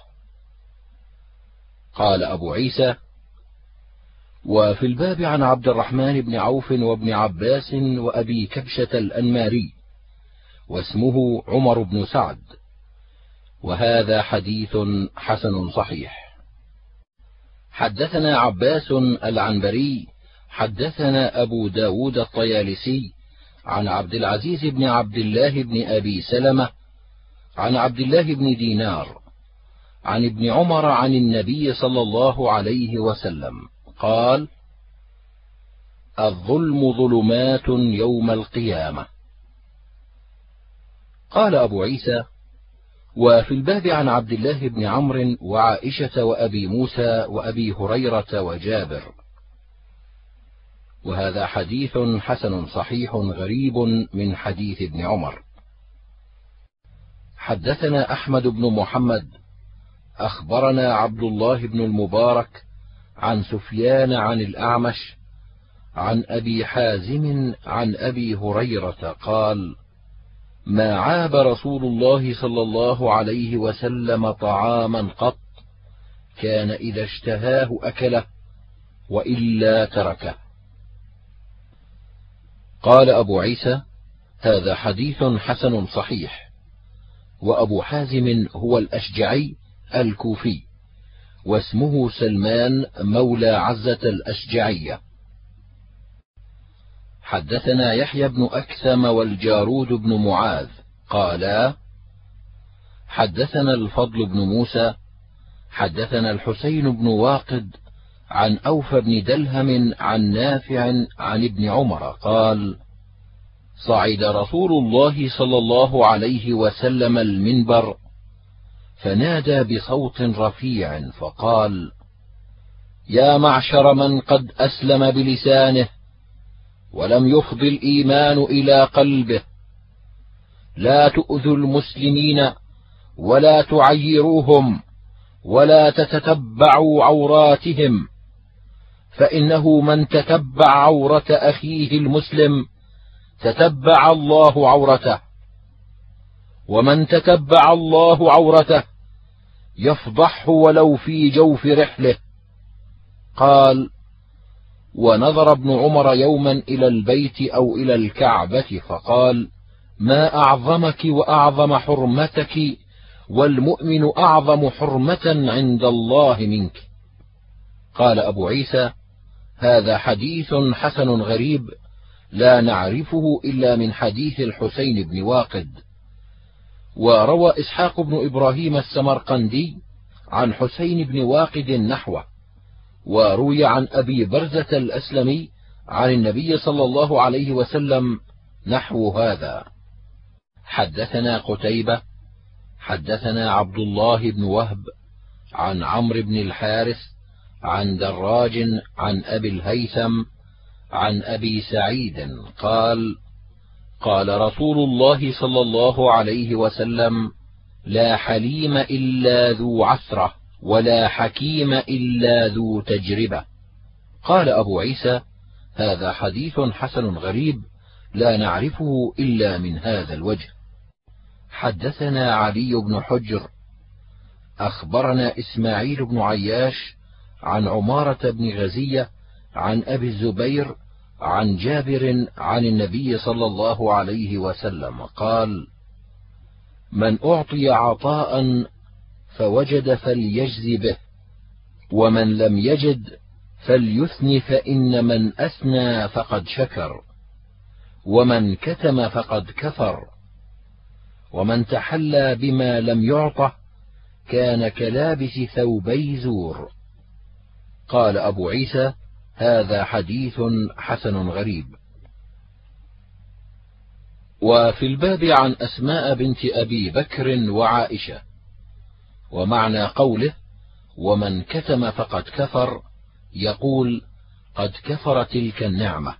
Speaker 1: قال أبو عيسى: وفي الباب عن عبد الرحمن بن عوف وابن عباس وأبي كبشة الأنماري، واسمه عمر بن سعد، وهذا حديث حسن صحيح. حدثنا عباس العنبري حدثنا أبو داود الطيالسي عن عبد العزيز بن عبد الله بن أبي سلمة عن عبد الله بن دينار عن ابن عمر عن النبي صلى الله عليه وسلم قال: الظلم ظلمات يوم القيامة. قال أبو عيسى: وفي الباب عن عبد الله بن عمرو وعائشة وأبي موسى وأبي هريرة وجابر. وهذا حديث حسن صحيح غريب من حديث ابن عمر. حدثنا أحمد بن محمد أخبرنا عبد الله بن المبارك عن سفيان عن الأعمش عن أبي حازم عن أبي هريرة قال: ما عاب رسول الله صلى الله عليه وسلم طعاما قط كان إذا اشتهاه أكله وإلا تركه. قال أبو عيسى: هذا حديث حسن صحيح. وأبو حازم هو الأشجعي الكوفي، واسمه سلمان مولى عزة الأشجعية. حدثنا يحيى بن أكثم والجارود بن معاذ قالا: حدثنا الفضل بن موسى حدثنا الحسين بن واقد عن أوفى بن دلهم عن نافع عن ابن عمر قال: صعد رسول الله صلى الله عليه وسلم المنبر فنادى بصوت رفيع فقال: يا معشر من قد أسلم بلسانه ولم يفض الإيمان إلى قلبه، لا تؤذوا المسلمين ولا تعيروهم ولا تتتبعوا عوراتهم، فإنه من تتبع عورة أخيه المسلم تتبع الله عورته، ومن تتبع الله عورته يفضحه ولو في جوف رحله. قال: ونظر ابن عمر يوما إلى البيت أو إلى الكعبة فقال: ما أعظمك وأعظم حرمتك، والمؤمن أعظم حرمة عند الله منك. قال أبو عيسى: هذا حديث حسن غريب لا نعرفه إلا من حديث الحسين بن واقد. وروى إسحاق بن إبراهيم السمرقندي عن حسين بن واقد نحوه، وروي عن أبي برزة الأسلمي عن النبي صلى الله عليه وسلم نحو هذا. حدثنا قتيبة حدثنا عبد الله بن وهب عن عمرو بن الحارث عن دراج عن أبي الهيثم عن أبي سعيد قال: قال رسول الله صلى الله عليه وسلم: لا حليم إلا ذو عثرة، ولا حكيم إلا ذو تجربة. قال أبو عيسى: هذا حديث حسن غريب لا نعرفه إلا من هذا الوجه. حدثنا علي بن حجر أخبرنا إسماعيل بن عياش عن عمارة بن غزية عن أبي الزبير عن جابر عن النبي صلى الله عليه وسلم قال: من أعطي عطاء فوجد فليجز به، ومن لم يجد فليثن، فإن من أثنى فقد شكر، ومن كتم فقد كفر، ومن تحلى بما لم يعطه كان كلابس ثوبي زور. قال أبو عيسى: هذا حديث حسن غريب. وفي الباب عن أسماء بنت أبي بكر وعائشة. ومعنى قوله: ومن كتم فقد كفر، يقول: قد كفر تلك النعمة.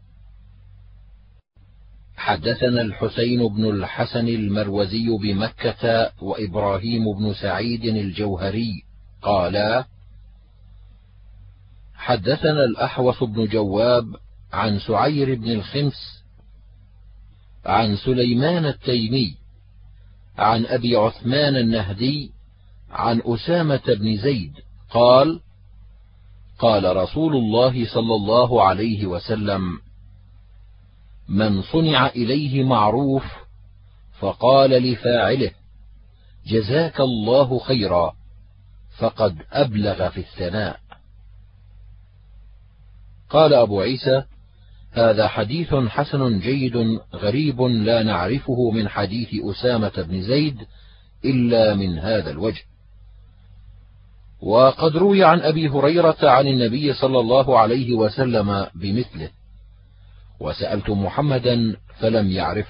Speaker 1: حدثنا الحسين بن الحسن المروزي بمكة وإبراهيم بن سعيد الجوهري قالا: حدثنا الأحوص بن جواب عن سعير بن الخمس عن سليمان التيمي عن أبي عثمان النهدي عن أسامة بن زيد قال: قال رسول الله صلى الله عليه وسلم: من صنع إليه معروف فقال لفاعله: جزاك الله خيرا، فقد أبلغ في الثناء. قال أبو عيسى: هذا حديث حسن جيد غريب لا نعرفه من حديث أسامة بن زيد إلا من هذا الوجه. وقد روي عن أبي هريرة عن النبي صلى الله عليه وسلم بمثله، وسألت محمدا فلم يعرف.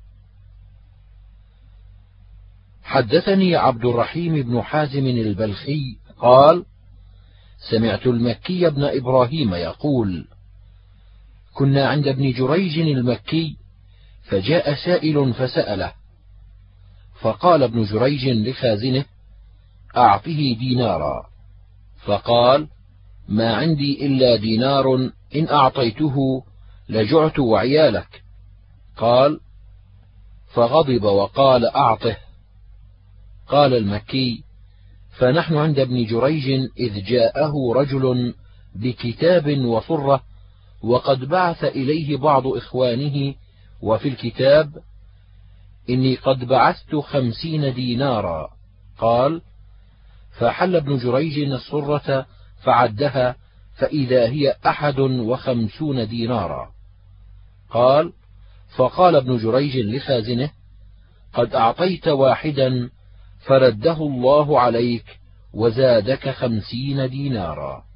Speaker 1: حدثني عبد الرحيم بن حازم البلخي قال: سمعت المكي بن إبراهيم يقول: كنا عند ابن جريج المكي فجاء سائل فسأله، فقال ابن جريج لخازنه: أعطه دينارا، فقال: ما عندي إلا دينار، إن أعطيته لجعت وعيالك. قال: فغضب وقال: أعطه. قال المكي: فنحن عند ابن جريج إذ جاءه رجل بكتاب وصرة، وقد بعث إليه بعض إخوانه، وفي الكتاب: إني قد بعثت خمسين دينارا. قال: فحل ابن جريج الصرة فعدها، فإذا هي أحد وخمسون دينارا. قال: فقال ابن جريج لخازنه: قد أعطيت واحدا فرده الله عليك وزادك خمسين دينارا.